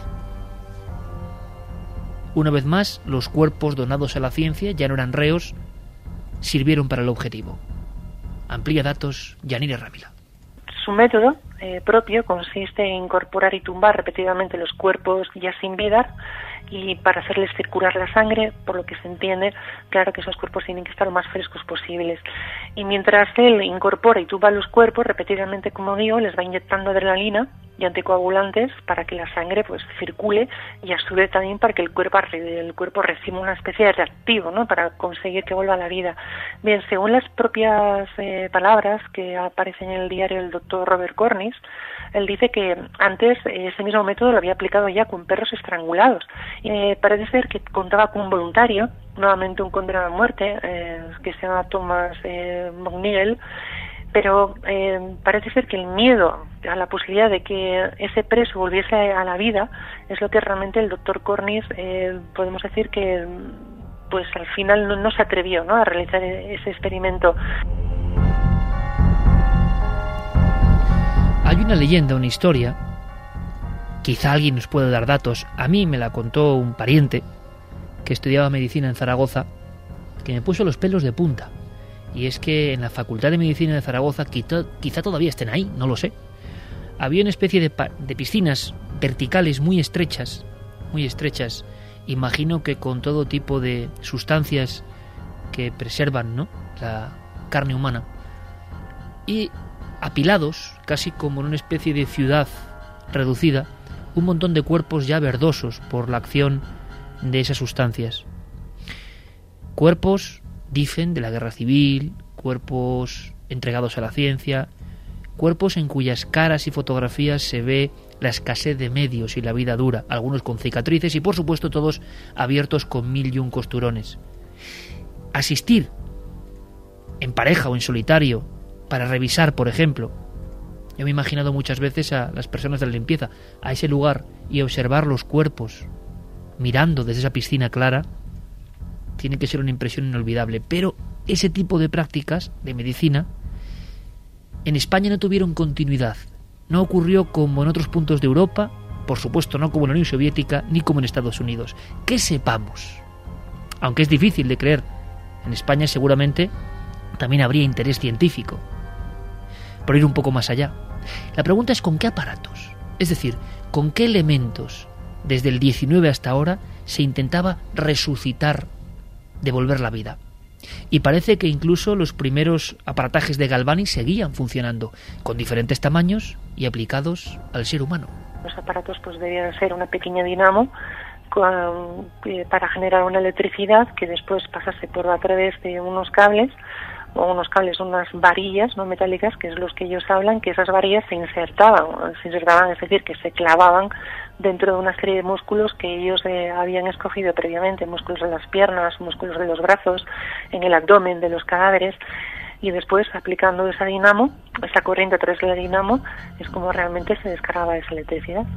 Una vez más, los cuerpos donados a la ciencia ya no eran reos, sirvieron para el objetivo. Amplía datos, Yanire Rávila. Su método eh, propio consiste en incorporar y tumbar repetidamente los cuerpos ya sin vida y para hacerles circular la sangre, por lo que se entiende, claro que esos cuerpos tienen que estar lo más frescos posibles. Y mientras él incorpora y tumba los cuerpos, repetidamente, como digo, les va inyectando adrenalina y anticoagulantes para que la sangre pues circule y a su vez también para que el cuerpo, el cuerpo reciba una especie de reactivo, ¿no?, para conseguir que vuelva a la vida. Bien, según las propias eh, palabras que aparecen en el diario del doctor Robert Cornish, él dice que antes eh, ese mismo método lo había aplicado ya con perros estrangulados. Y eh, parece ser que contaba con un voluntario, nuevamente un condenado a muerte, eh, que se llama Thomas eh, McNeil, pero eh, parece ser que el miedo a la posibilidad de que ese preso volviese a la vida es lo que realmente el doctor Cornish, eh, podemos decir que pues al final no, no se atrevió, ¿no?, a realizar ese experimento. Hay una leyenda, una historia, quizá alguien nos pueda dar datos, a mí me la contó un pariente que estudiaba medicina en Zaragoza, que me puso los pelos de punta. Y es que en la Facultad de Medicina de Zaragoza, quizá, quizá todavía estén ahí, no lo sé, había una especie de, de piscinas verticales muy estrechas, muy estrechas, imagino que con todo tipo de sustancias que preservan, ¿no?, la carne humana, y apilados, casi como en una especie de ciudad reducida, un montón de cuerpos ya verdosos por la acción de esas sustancias. Cuerpos, dicen, de la guerra civil, cuerpos entregados a la ciencia, cuerpos en cuyas caras y fotografías se ve la escasez de medios y la vida dura, algunos con cicatrices y por supuesto todos abiertos con mil y un costurones. Asistir en pareja o en solitario para revisar, por ejemplo, yo me he imaginado muchas veces a las personas de la limpieza, a ese lugar y observar los cuerpos mirando desde esa piscina clara, tiene que ser una impresión inolvidable. Pero ese tipo de prácticas de medicina en España no tuvieron continuidad. No ocurrió como en otros puntos de Europa, por supuesto no como en la Unión Soviética, ni como en Estados Unidos. Que sepamos, aunque es difícil de creer, en España seguramente también habría interés científico por ir un poco más allá. La pregunta es con qué aparatos, es decir, con qué elementos desde el diecinueve hasta ahora se intentaba resucitar, devolver la vida. Y parece que incluso los primeros aparatajes de Galvani seguían funcionando, con diferentes tamaños y aplicados al ser humano. Los aparatos pues debían ser una pequeña dinamo con, eh, para generar una electricidad que después pasase por a través de unos cables, o unos cables, unas varillas no metálicas, que es los que ellos hablan, que esas varillas se insertaban, se insertaban, es decir, que se clavaban dentro de una serie de músculos que ellos eh, habían escogido previamente, músculos de las piernas, músculos de los brazos, en el abdomen de los cadáveres, y después aplicando esa dinamo, esa corriente a través de la dinamo, es como realmente se descargaba esa electricidad.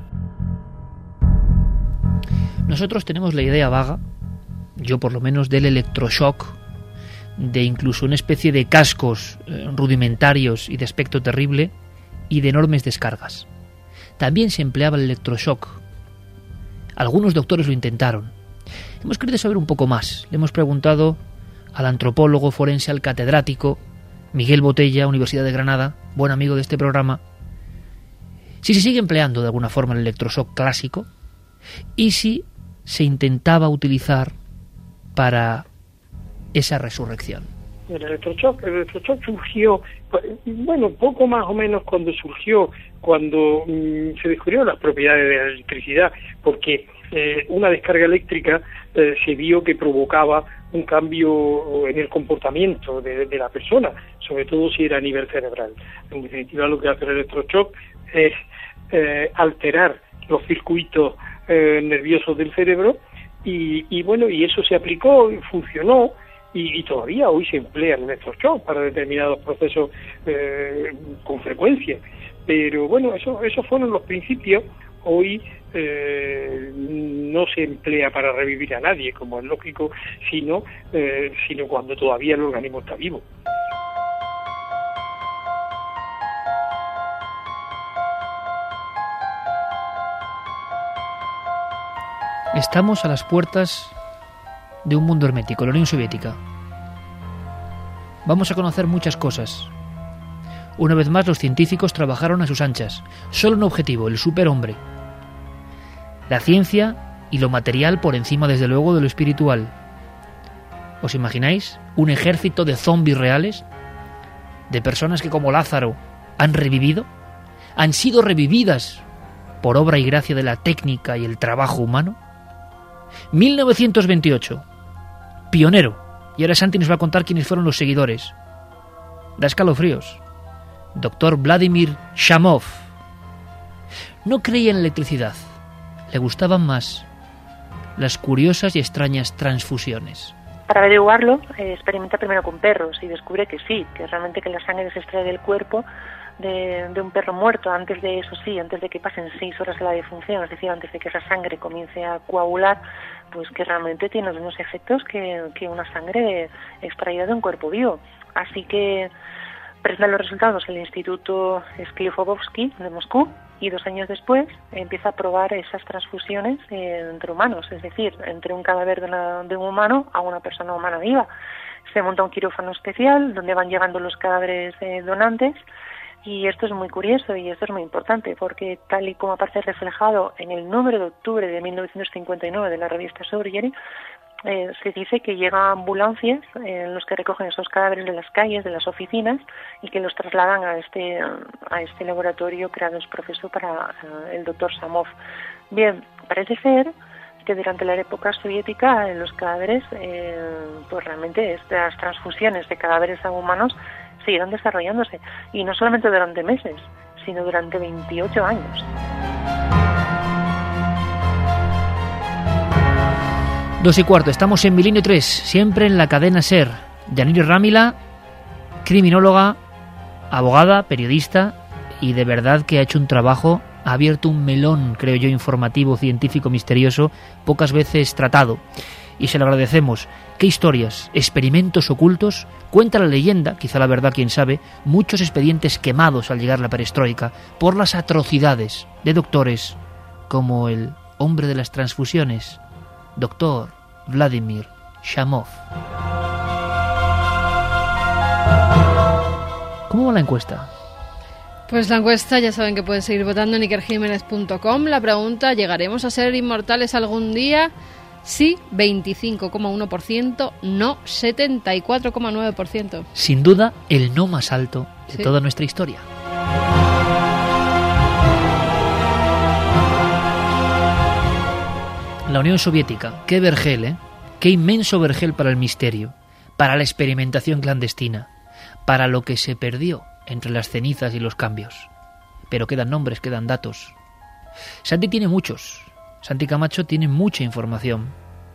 Nosotros tenemos la idea vaga, yo por lo menos, del electroshock, de incluso una especie de cascos eh, rudimentarios y de aspecto terrible y de enormes descargas. También se empleaba el electroshock. Algunos doctores lo intentaron. Hemos querido saber un poco más. Le hemos preguntado al antropólogo forense, al catedrático Miguel Botella, Universidad de Granada, buen amigo de este programa, si se sigue empleando de alguna forma el electroshock clásico y si se intentaba utilizar para esa resurrección. El electroshock, el electroshock surgió, bueno, poco más o menos cuando surgió, cuando mmm, se descubrieron las propiedades de la electricidad, porque eh, una descarga eléctrica eh, se vio que provocaba un cambio en el comportamiento de, de la persona, sobre todo si era a nivel cerebral. En definitiva, lo que hace el electroshock es eh, alterar los circuitos eh, nerviosos del cerebro y, y bueno, y eso se aplicó, funcionó. Y, y todavía hoy se emplea el electroshock para determinados procesos eh, con frecuencia. Pero bueno, eso, esos fueron los principios. Hoy eh, no se emplea para revivir a nadie, como es lógico, sino, eh, sino cuando todavía el organismo está vivo. Estamos a las puertas de un mundo hermético, la Unión Soviética. Vamos a conocer muchas cosas. Una vez más, los científicos trabajaron a sus anchas. Solo un objetivo, el superhombre. La ciencia y lo material por encima, desde luego, de lo espiritual. ¿Os imagináis un ejército de zombies reales? De personas que, como Lázaro, han revivido, han sido revividas por obra y gracia de la técnica y el trabajo humano. mil novecientos veintiocho. Pionero. Y ahora Santi nos va a contar quiénes fueron los seguidores. Da escalofríos. Doctor Vladimir Shamov. No creía en la electricidad. Le gustaban más las curiosas y extrañas transfusiones. Para averiguarlo, eh, experimenta primero con perros y descubre que sí, que realmente que la sangre se extrae del cuerpo de, de un perro muerto, antes de eso sí, antes de que pasen seis horas de la defunción, es decir, antes de que esa sangre comience a coagular, pues que realmente tiene los mismos efectos que, que una sangre extraída de un cuerpo vivo. Así que presenta los resultados el Instituto Sklifosovsky de Moscú y dos años después empieza a probar esas transfusiones eh, entre humanos, es decir, entre un cadáver de, una, de un humano a una persona humana viva. Se monta un quirófano especial donde van llegando los cadáveres eh, donantes. Y esto es muy curioso y esto es muy importante porque tal y como aparece reflejado en el número de octubre de mil novecientos cincuenta y nueve de la revista Surgery, eh, se dice que llegan ambulancias eh, en los que recogen esos cadáveres de las calles, de las oficinas, y que los trasladan a este a este laboratorio creado en su proceso para uh, el doctor Samov. Bien, parece ser que durante la época soviética en los cadáveres, eh, pues realmente estas transfusiones de cadáveres a humanos siguieron desarrollándose, y no solamente durante meses, sino durante veintiocho años. Dos y cuarto, estamos en Milenio tres, siempre en la cadena SER. Yanire Rámila, criminóloga, abogada, periodista, y de verdad que ha hecho un trabajo, ha abierto un melón, creo yo, informativo, científico, misterioso, pocas veces tratado. Y se lo agradecemos. ¿Qué historias, experimentos ocultos? Cuenta la leyenda, quizá la verdad, quién sabe, muchos expedientes quemados al llegar la perestroika por las atrocidades de doctores como el hombre de las transfusiones, doctor Vladimir Shamov. ¿Cómo va la encuesta? Pues la encuesta, ya saben que pueden seguir votando en iker jiménez punto com. La pregunta, ¿llegaremos a ser inmortales algún día? Sí, veinticinco coma uno por ciento, no, setenta y cuatro coma nueve por ciento. Sin duda, el no más alto de sí. toda nuestra historia. La Unión Soviética, qué vergel, ¿eh? Qué inmenso vergel para el misterio, para la experimentación clandestina, para lo que se perdió entre las cenizas y los cambios. Pero quedan nombres, quedan datos. Santi tiene muchos. Santi Camacho tiene mucha información.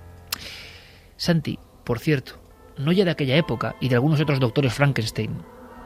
Santi, por cierto, no ya de aquella época y de algunos otros doctores Frankenstein,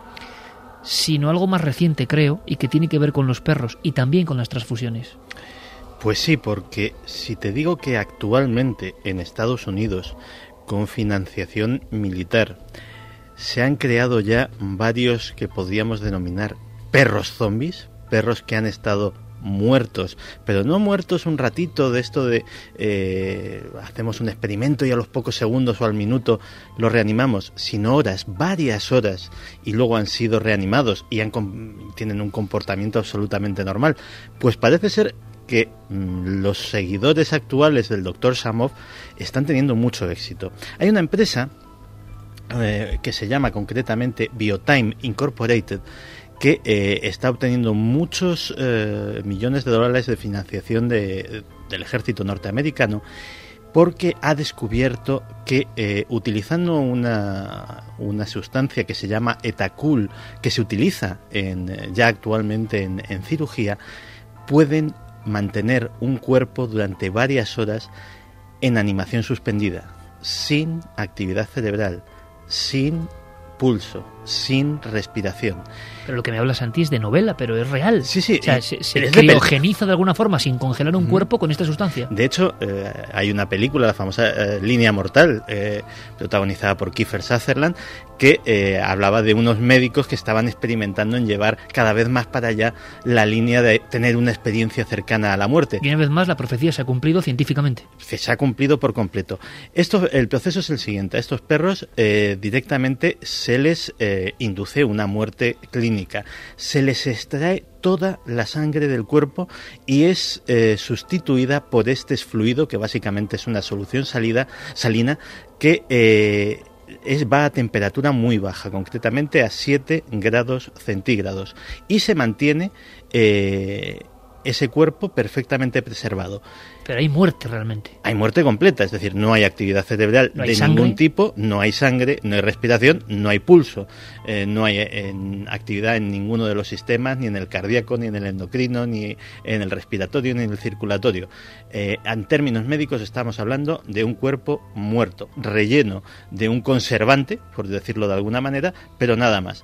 sino algo más reciente, creo, y que tiene que ver con los perros y también con las transfusiones. Pues sí, porque si te digo que actualmente en Estados Unidos, con financiación militar, se han creado ya varios que podríamos denominar perros zombies, perros que han estado muertos, pero no muertos un ratito de esto de eh, hacemos un experimento y a los pocos segundos o al minuto los reanimamos, sino horas, varias horas, y luego han sido reanimados y han, tienen un comportamiento absolutamente normal. Pues parece ser que mmm, los seguidores actuales del doctor Samov están teniendo mucho éxito. Hay una empresa eh, que se llama concretamente Biotime Incorporated, que eh, está obteniendo muchos eh, millones de dólares de financiación de, del ejército norteamericano, porque ha descubierto que eh, utilizando una, una sustancia que se llama Etacul, que se utiliza en, ya actualmente en, en cirugía, pueden mantener un cuerpo durante varias horas en animación suspendida, sin actividad cerebral, sin pulso, sin respiración. Pero lo que me habla Santi es de novela, pero es real. Sí, sí. O sea, se, se criogeniza de alguna forma sin congelar un mm. cuerpo con esta sustancia. De hecho, eh, hay una película, la famosa eh, Línea Mortal, eh, protagonizada por Kiefer Sutherland, que eh, hablaba de unos médicos que estaban experimentando en llevar cada vez más para allá la línea de tener una experiencia cercana a la muerte. Y una vez más la profecía se ha cumplido científicamente. Se ha cumplido por completo. Esto, el proceso es el siguiente. A estos perros eh, directamente se les eh, induce una muerte clínica. Se les extrae toda la sangre del cuerpo y es eh, sustituida por este fluido, que básicamente es una solución salida, salina que eh, es, va a temperatura muy baja, concretamente a siete grados centígrados, y se mantiene eh, ese cuerpo perfectamente preservado. Pero hay muerte realmente. Hay muerte completa, es decir, no hay actividad cerebral no hay de sangre. ningún tipo, no hay sangre, no hay respiración, no hay pulso, eh, no hay en, actividad en ninguno de los sistemas, ni en el cardíaco, ni en el endocrino, ni en el respiratorio, ni en el circulatorio. Eh, en términos médicos estamos hablando de un cuerpo muerto, relleno de un conservante, por decirlo de alguna manera, pero nada más.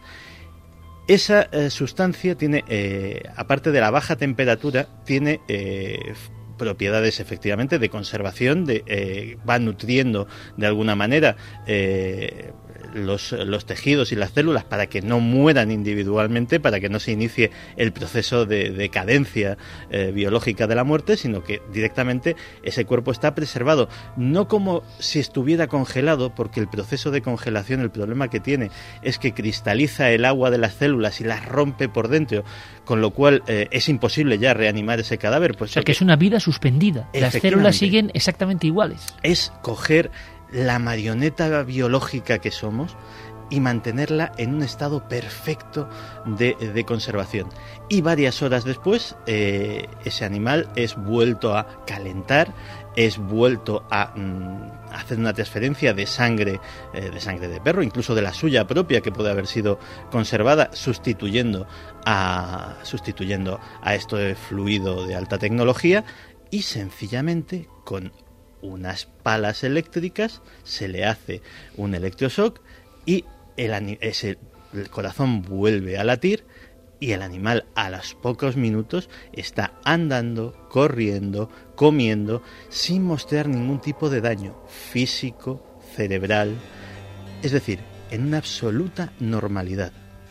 Esa eh, sustancia tiene, eh, aparte de la baja temperatura, tiene eh, propiedades efectivamente de conservación, de, eh, va nutriendo de alguna manera eh, los, los tejidos y las células para que no mueran individualmente, para que no se inicie el proceso de decadencia eh, biológica de la muerte, sino que directamente ese cuerpo está preservado, no como si estuviera congelado, porque el proceso de congelación, el problema que tiene es que cristaliza el agua de las células y las rompe por dentro, con lo cual eh, es imposible ya reanimar ese cadáver. Pues o sea, que es una vida suspendida, las células siguen exactamente iguales. Es coger la marioneta biológica que somos y mantenerla en un estado perfecto de, de conservación. Y varias horas después, eh, ese animal es vuelto a calentar, es vuelto a mm, hacer una transferencia de sangre, eh, de sangre de perro, incluso de la suya propia, que puede haber sido conservada, sustituyendo a, sustituyendo a este fluido de alta tecnología, y sencillamente con unas palas eléctricas se le hace un electroshock y el, ese, el corazón vuelve a latir y el animal a los pocos minutos está andando, corriendo, comiendo, sin mostrar ningún tipo de daño físico, cerebral, es decir, en una absoluta normalidad.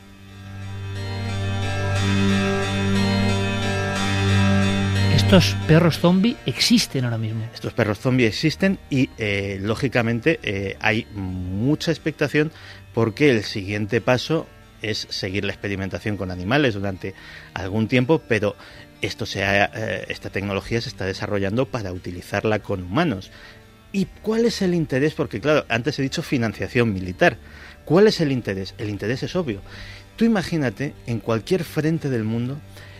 Estos perros zombie existen ahora mismo. Estos perros zombie existen y, eh, lógicamente, eh, hay mucha expectación porque el siguiente paso es seguir la experimentación con animales durante algún tiempo, pero esto se ha, eh, esta tecnología se está desarrollando para utilizarla con humanos. ¿Y cuál es el interés? Porque, claro, antes he dicho financiación militar. ¿Cuál es el interés? El interés es obvio. Tú imagínate, en cualquier frente del mundo,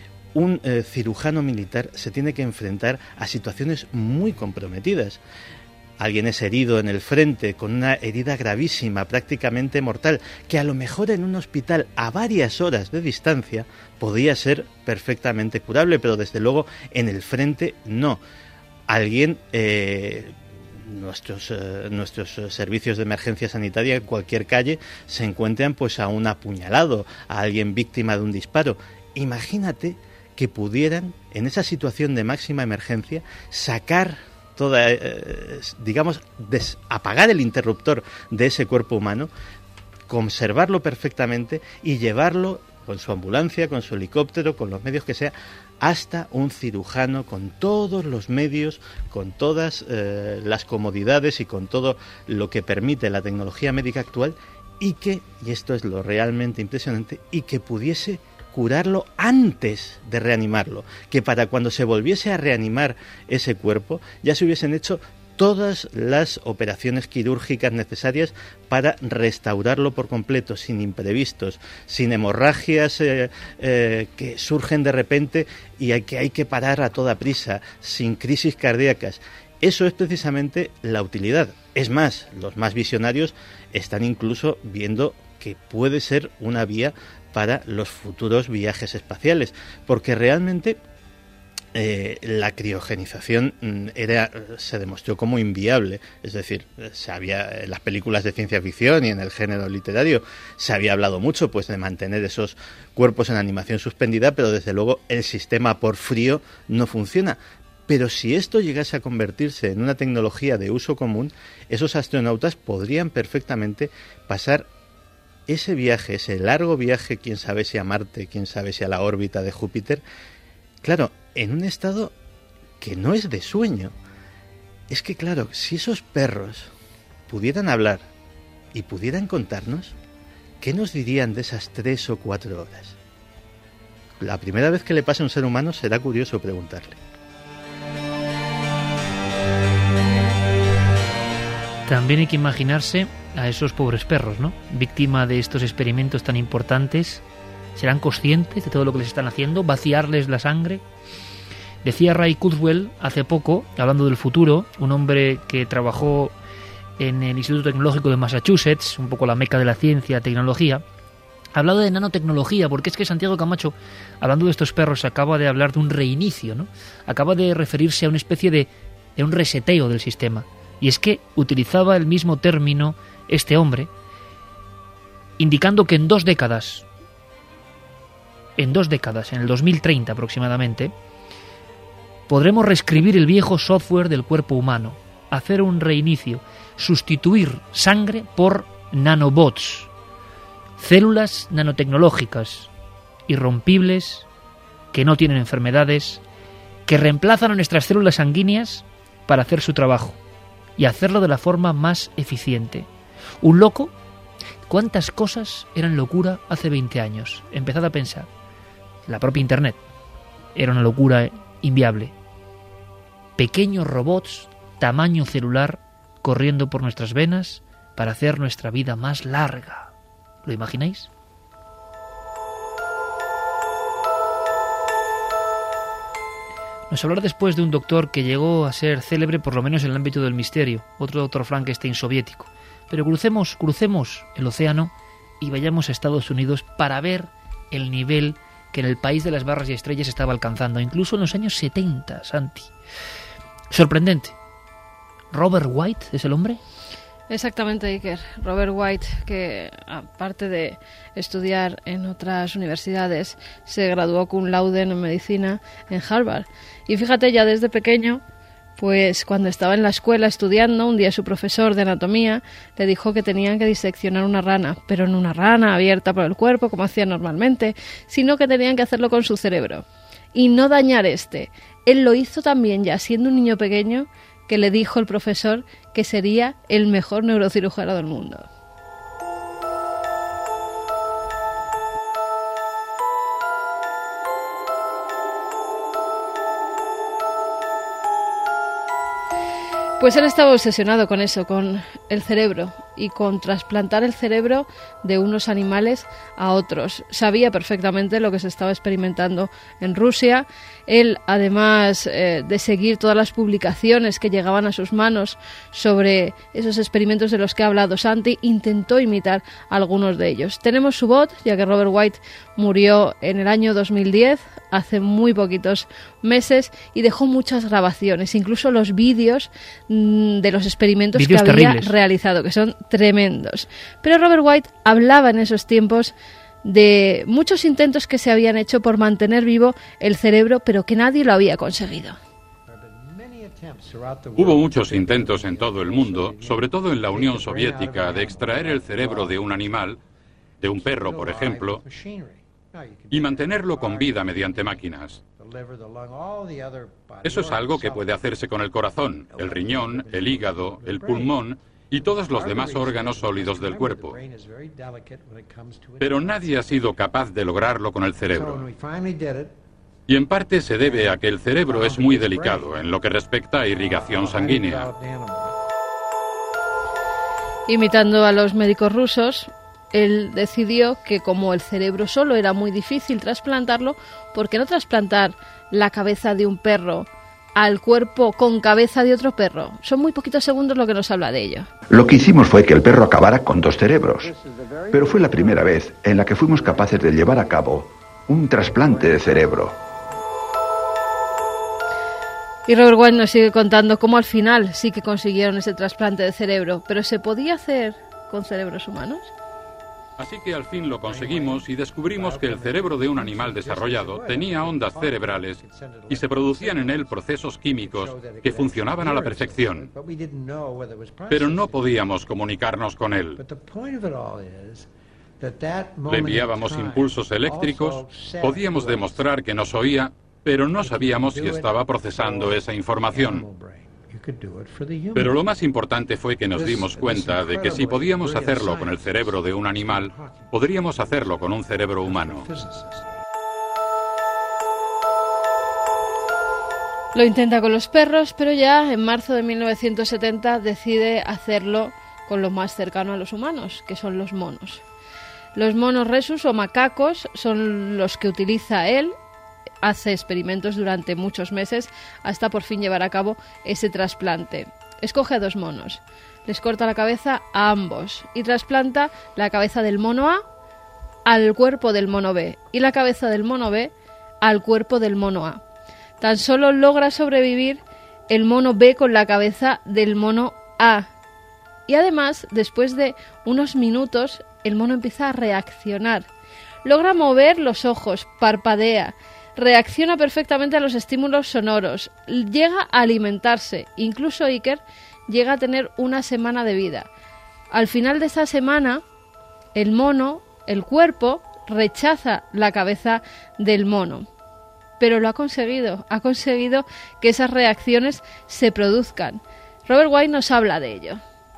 un eh, cirujano militar se tiene que enfrentar a situaciones muy comprometidas. Alguien es herido en el frente con una herida gravísima, prácticamente mortal, que a lo mejor en un hospital a varias horas de distancia podía ser perfectamente curable, pero desde luego en el frente no. Alguien... Eh, Nuestros, eh, nuestros servicios de emergencia sanitaria en cualquier calle se encuentran pues a un apuñalado, a alguien víctima de un disparo. Imagínate que pudieran, en esa situación de máxima emergencia, sacar toda, eh, digamos, des, apagar el interruptor de ese cuerpo humano, conservarlo perfectamente y llevarlo con su ambulancia, con su helicóptero, con los medios que sea, hasta un cirujano con todos los medios, con todas eh, las comodidades y con todo lo que permite la tecnología médica actual, y que, y esto es lo realmente impresionante, y que pudiese curarlo antes de reanimarlo, que para cuando se volviese a reanimar ese cuerpo ya se hubiesen hecho todas las operaciones quirúrgicas necesarias para restaurarlo por completo, sin imprevistos, sin hemorragias eh, eh, que surgen de repente y hay que, hay que parar a toda prisa, sin crisis cardíacas. Eso es precisamente la utilidad. Es más, los más visionarios están incluso viendo que puede ser una vía para los futuros viajes espaciales, porque realmente Eh, la criogenización era, se demostró como inviable, es decir, se había, en las películas de ciencia ficción y en el género literario se había hablado mucho pues de mantener esos cuerpos en animación suspendida, pero desde luego el sistema por frío no funciona. Pero si esto llegase a convertirse en una tecnología de uso común, esos astronautas podrían perfectamente pasar ese viaje, ese largo viaje, quién sabe si a Marte, quién sabe si a la órbita de Júpiter, claro, en un estado que no es de sueño. Es que, claro, si esos perros pudieran hablar y pudieran contarnos, ¿qué nos dirían de esas tres o cuatro horas? La primera vez que le pase a un ser humano será curioso preguntarle. También hay que imaginarse a esos pobres perros, ¿no? Víctima de estos experimentos tan importantes. ¿Serán conscientes de todo lo que les están haciendo? ¿Vaciarles la sangre? Decía Ray Kurzweil hace poco, hablando del futuro, un hombre que trabajó en el Instituto Tecnológico de Massachusetts, un poco la meca de la ciencia, tecnología, ha hablado de nanotecnología, porque es que Santiago Camacho, hablando de estos perros, acaba de hablar de un reinicio, ¿no? Acaba de referirse a una especie de, de un reseteo del sistema. Y es que utilizaba el mismo término este hombre, indicando que en dos décadas, en dos décadas, en el dos mil treinta aproximadamente, podremos reescribir el viejo software del cuerpo humano, hacer un reinicio, sustituir sangre por nanobots, células nanotecnológicas, irrompibles, que no tienen enfermedades, que reemplazan a nuestras células sanguíneas para hacer su trabajo y hacerlo de la forma más eficiente. Un loco, ¿cuántas cosas eran locura hace veinte años? Empezad a pensar. La propia Internet era una locura inviable. Pequeños robots, tamaño celular, corriendo por nuestras venas para hacer nuestra vida más larga. ¿Lo imagináis? Nos hablará después de un doctor que llegó a ser célebre por lo menos en el ámbito del misterio, otro doctor Frankenstein soviético. Pero crucemos, crucemos el océano y vayamos a Estados Unidos para ver el nivel que en el país de las barras y estrellas estaba alcanzando, incluso en los años setenta, Santi. Sorprendente. ¿Robert White es el hombre? Exactamente, Iker. Robert White, que aparte de estudiar en otras universidades, se graduó cum laude en medicina en Harvard. Y fíjate, ya desde pequeño, pues cuando estaba en la escuela estudiando, un día su profesor de anatomía le dijo que tenían que diseccionar una rana, pero no una rana abierta por el cuerpo, como hacían normalmente, sino que tenían que hacerlo con su cerebro y no dañar este. Él lo hizo también ya siendo un niño pequeño, que le dijo el profesor que sería el mejor neurocirujano del mundo. Pues él estaba obsesionado con eso, con el cerebro y con trasplantar el cerebro de unos animales a otros. Sabía perfectamente lo que se estaba experimentando en Rusia. Él, además eh, de seguir todas las publicaciones que llegaban a sus manos sobre esos experimentos de los que ha hablado Santi, intentó imitar algunos de ellos. Tenemos su voz, ya que Robert White murió en el año dos mil diez, hace muy poquitos meses, y dejó muchas grabaciones, incluso los vídeos mmm, de los experimentos vídeos que había terribles. realizado, que son tremendos. Pero Robert White hablaba en esos tiempos de muchos intentos que se habían hecho por mantener vivo el cerebro, pero que nadie lo había conseguido. Hubo muchos intentos en todo el mundo, sobre todo en la Unión Soviética, de extraer el cerebro de un animal, de un perro, por ejemplo, y mantenerlo con vida mediante máquinas. Eso es algo que puede hacerse con el corazón, el riñón, el hígado, el pulmón y todos los demás órganos sólidos del cuerpo. Pero nadie ha sido capaz de lograrlo con el cerebro. Y en parte se debe a que el cerebro es muy delicado en lo que respecta a irrigación sanguínea. Imitando a los médicos rusos, él decidió que como el cerebro solo era muy difícil trasplantarlo, ¿por qué no trasplantar la cabeza de un perro al cuerpo con cabeza de otro perro? Son muy poquitos segundos lo que nos habla de ello. Lo que hicimos fue que el perro acabara con dos cerebros, pero fue la primera vez en la que fuimos capaces de llevar a cabo un trasplante de cerebro. Y Robert White nos sigue contando cómo al final sí que consiguieron ese trasplante de cerebro, pero ¿se podía hacer con cerebros humanos? Así que al fin lo conseguimos y descubrimos que el cerebro de un animal desarrollado tenía ondas cerebrales y se producían en él procesos químicos que funcionaban a la perfección. Pero no podíamos comunicarnos con él. Le enviábamos impulsos eléctricos, podíamos demostrar que nos oía, pero no sabíamos si estaba procesando esa información. Pero lo más importante fue que nos dimos cuenta de que si podíamos hacerlo con el cerebro de un animal, podríamos hacerlo con un cerebro humano. Lo intenta con los perros, pero ya en marzo de mil novecientos setenta decide hacerlo con lo más cercano a los humanos, que son los monos. Los monos rhesus o macacos son los que utiliza él. Hace experimentos durante muchos meses hasta por fin llevar a cabo ese trasplante. Escoge a dos monos, les corta la cabeza a ambos y trasplanta la cabeza del mono A al cuerpo del mono B y la cabeza del mono B al cuerpo del mono A. Tan solo logra sobrevivir el mono B con la cabeza del mono A. Y además, después de unos minutos, el mono empieza a reaccionar. Logra mover los ojos, parpadea, reacciona perfectamente a los estímulos sonoros, llega a alimentarse, incluso Iker llega a tener una semana de vida. Al final de esa semana, el mono, el cuerpo, rechaza la cabeza del mono. Pero lo ha conseguido, ha conseguido que esas reacciones se produzcan. Robert White nos habla de ello.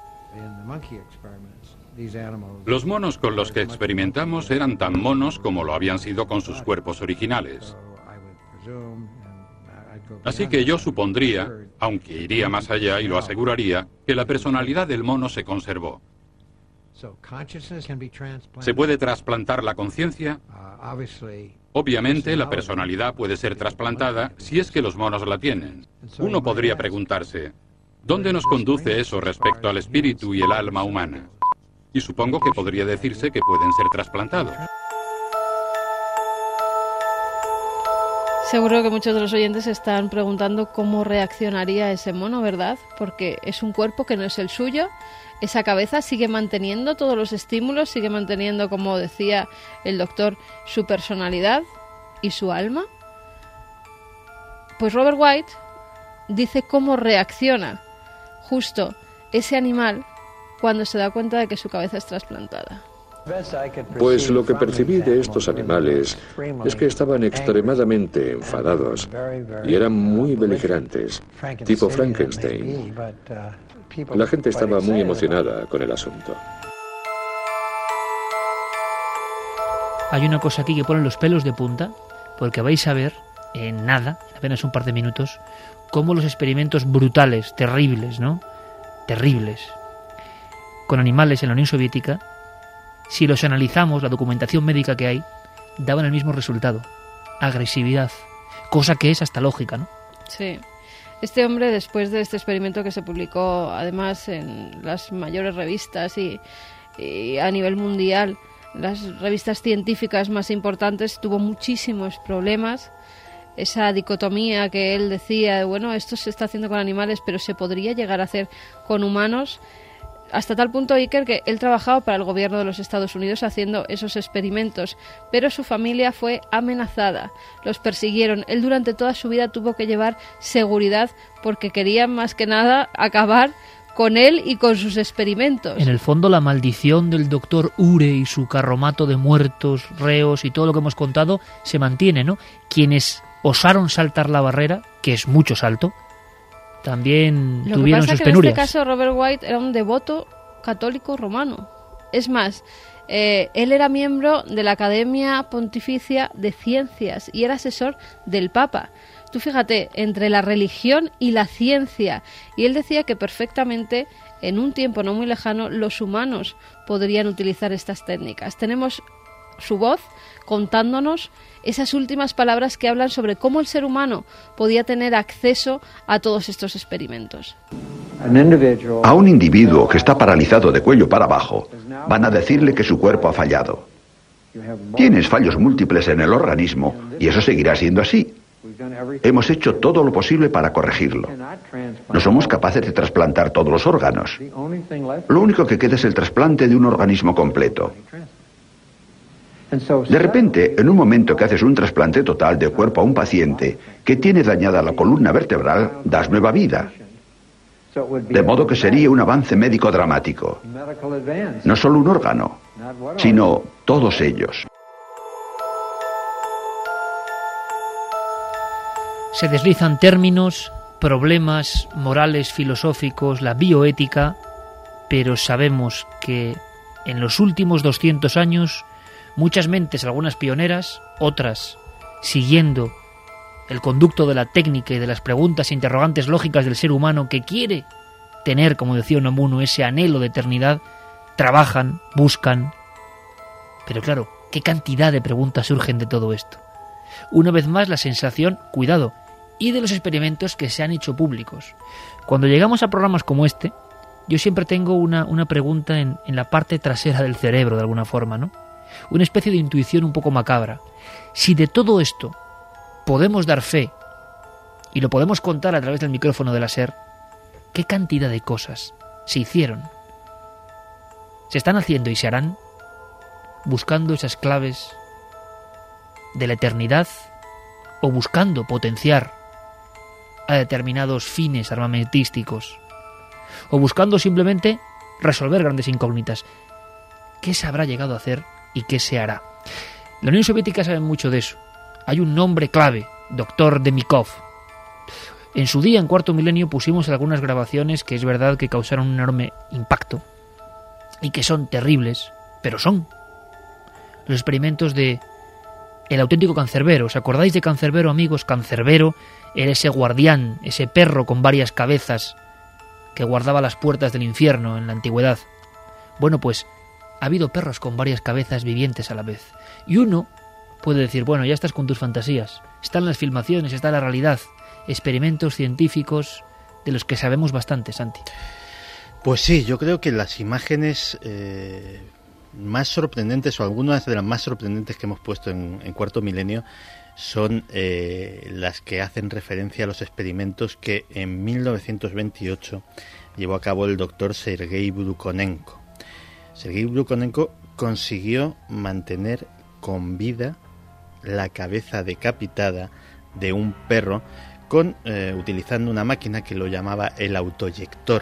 Los monos con los que experimentamos eran tan monos como lo habían sido con sus cuerpos originales. Así que yo supondría, aunque iría más allá y lo aseguraría, que la personalidad del mono se conservó. ¿Se puede trasplantar la conciencia? Obviamente la personalidad puede ser trasplantada si es que los monos la tienen. Uno podría preguntarse, ¿dónde nos conduce eso respecto al espíritu y el alma humana? Y supongo que podría decirse que pueden ser trasplantados. Seguro que muchos de los oyentes están preguntando cómo reaccionaría ese mono, ¿verdad? Porque es un cuerpo que no es el suyo. Esa cabeza sigue manteniendo todos los estímulos, sigue manteniendo, como decía el doctor, su personalidad y su alma. Pues Robert White dice cómo reacciona justo ese animal cuando se da cuenta de que su cabeza es trasplantada. Pues lo que percibí de estos animales es que estaban extremadamente enfadados y eran muy beligerantes, tipo Frankenstein. La gente estaba muy emocionada con el asunto. Hay una cosa aquí que pone los pelos de punta, porque vais a ver, en nada, en apenas un par de minutos, cómo los experimentos brutales, terribles, ¿no? Terribles, con animales en la Unión Soviética, si los analizamos, la documentación médica que hay, daban el mismo resultado, agresividad, cosa que es hasta lógica, ¿no? Sí. Este hombre, después de este experimento que se publicó además en las mayores revistas y, y a nivel mundial, las revistas científicas más importantes, tuvo muchísimos problemas. Esa dicotomía que él decía, bueno, esto se está haciendo con animales, pero se podría llegar a hacer con humanos. Hasta tal punto, Iker, que él trabajaba para el gobierno de los Estados Unidos haciendo esos experimentos, pero su familia fue amenazada, los persiguieron. Él durante toda su vida tuvo que llevar seguridad porque querían más que nada acabar con él y con sus experimentos. En el fondo, la maldición del doctor Ure y su carromato de muertos, reos y todo lo que hemos contado se mantiene, ¿no? Quienes osaron saltar la barrera, que es mucho salto, también Lo tuvieron que pasa sus que penurias. En este caso Robert White era un devoto católico romano. Es más, eh, él era miembro de la Academia Pontificia de Ciencias y era asesor del Papa. Tú fíjate, entre la religión y la ciencia. Y él decía que perfectamente, en un tiempo no muy lejano, los humanos podrían utilizar estas técnicas. Tenemos su voz contándonos esas últimas palabras que hablan sobre cómo el ser humano podía tener acceso a todos estos experimentos. A un individuo que está paralizado de cuello para abajo, van a decirle que su cuerpo ha fallado. Tienes fallos múltiples en el organismo y eso seguirá siendo así. Hemos hecho todo lo posible para corregirlo. No somos capaces de trasplantar todos los órganos. Lo único que queda es el trasplante de un organismo completo. De repente, en un momento que haces un trasplante total de cuerpo a un paciente que tiene dañada la columna vertebral, das nueva vida. De modo que sería un avance médico dramático. No solo un órgano, sino todos ellos. Se deslizan términos, problemas morales, filosóficos, la bioética, pero sabemos que en los últimos doscientos años muchas mentes, algunas pioneras, otras siguiendo el conducto de la técnica y de las preguntas e interrogantes lógicas del ser humano que quiere tener, como decía Unamuno, ese anhelo de eternidad, trabajan, buscan. Pero claro, ¿qué cantidad de preguntas surgen de todo esto? Una vez más la sensación, cuidado, y de los experimentos que se han hecho públicos. Cuando llegamos a programas como este, yo siempre tengo una, una pregunta en, en la parte trasera del cerebro, de alguna forma, ¿no? Una especie de intuición un poco macabra. Si de todo esto podemos dar fe y lo podemos contar a través del micrófono de la SER, ¿qué cantidad de cosas se hicieron? ¿Se están haciendo y se harán buscando esas claves de la eternidad o buscando potenciar a determinados fines armamentísticos o buscando simplemente resolver grandes incógnitas. ¿Qué se habrá llegado a hacer y qué se hará? La Unión Soviética sabe mucho de eso. Hay un nombre clave, doctor Demikov. En su día, en Cuarto Milenio, pusimos algunas grabaciones que es verdad que causaron un enorme impacto y que son terribles, pero son los experimentos de el auténtico Cancerbero. ¿Os acordáis de Cancerbero, amigos? Cancerbero era ese guardián, ese perro con varias cabezas que guardaba las puertas del infierno en la antigüedad. Bueno, pues ha habido perros con varias cabezas vivientes a la vez. Y uno puede decir, bueno, ya estás con tus fantasías. Están las filmaciones, está la realidad. Experimentos científicos de los que sabemos bastante, Santi. Pues sí, yo creo que las imágenes eh, más sorprendentes, o algunas de las más sorprendentes que hemos puesto en, en Cuarto Milenio, son eh, las que hacen referencia a los experimentos que en mil novecientos veintiocho llevó a cabo el doctor Sergei Brukhonenko. Sergei Brukhonenko consiguió mantener con vida la cabeza decapitada de un perro con eh, utilizando una máquina que lo llamaba el autoyector,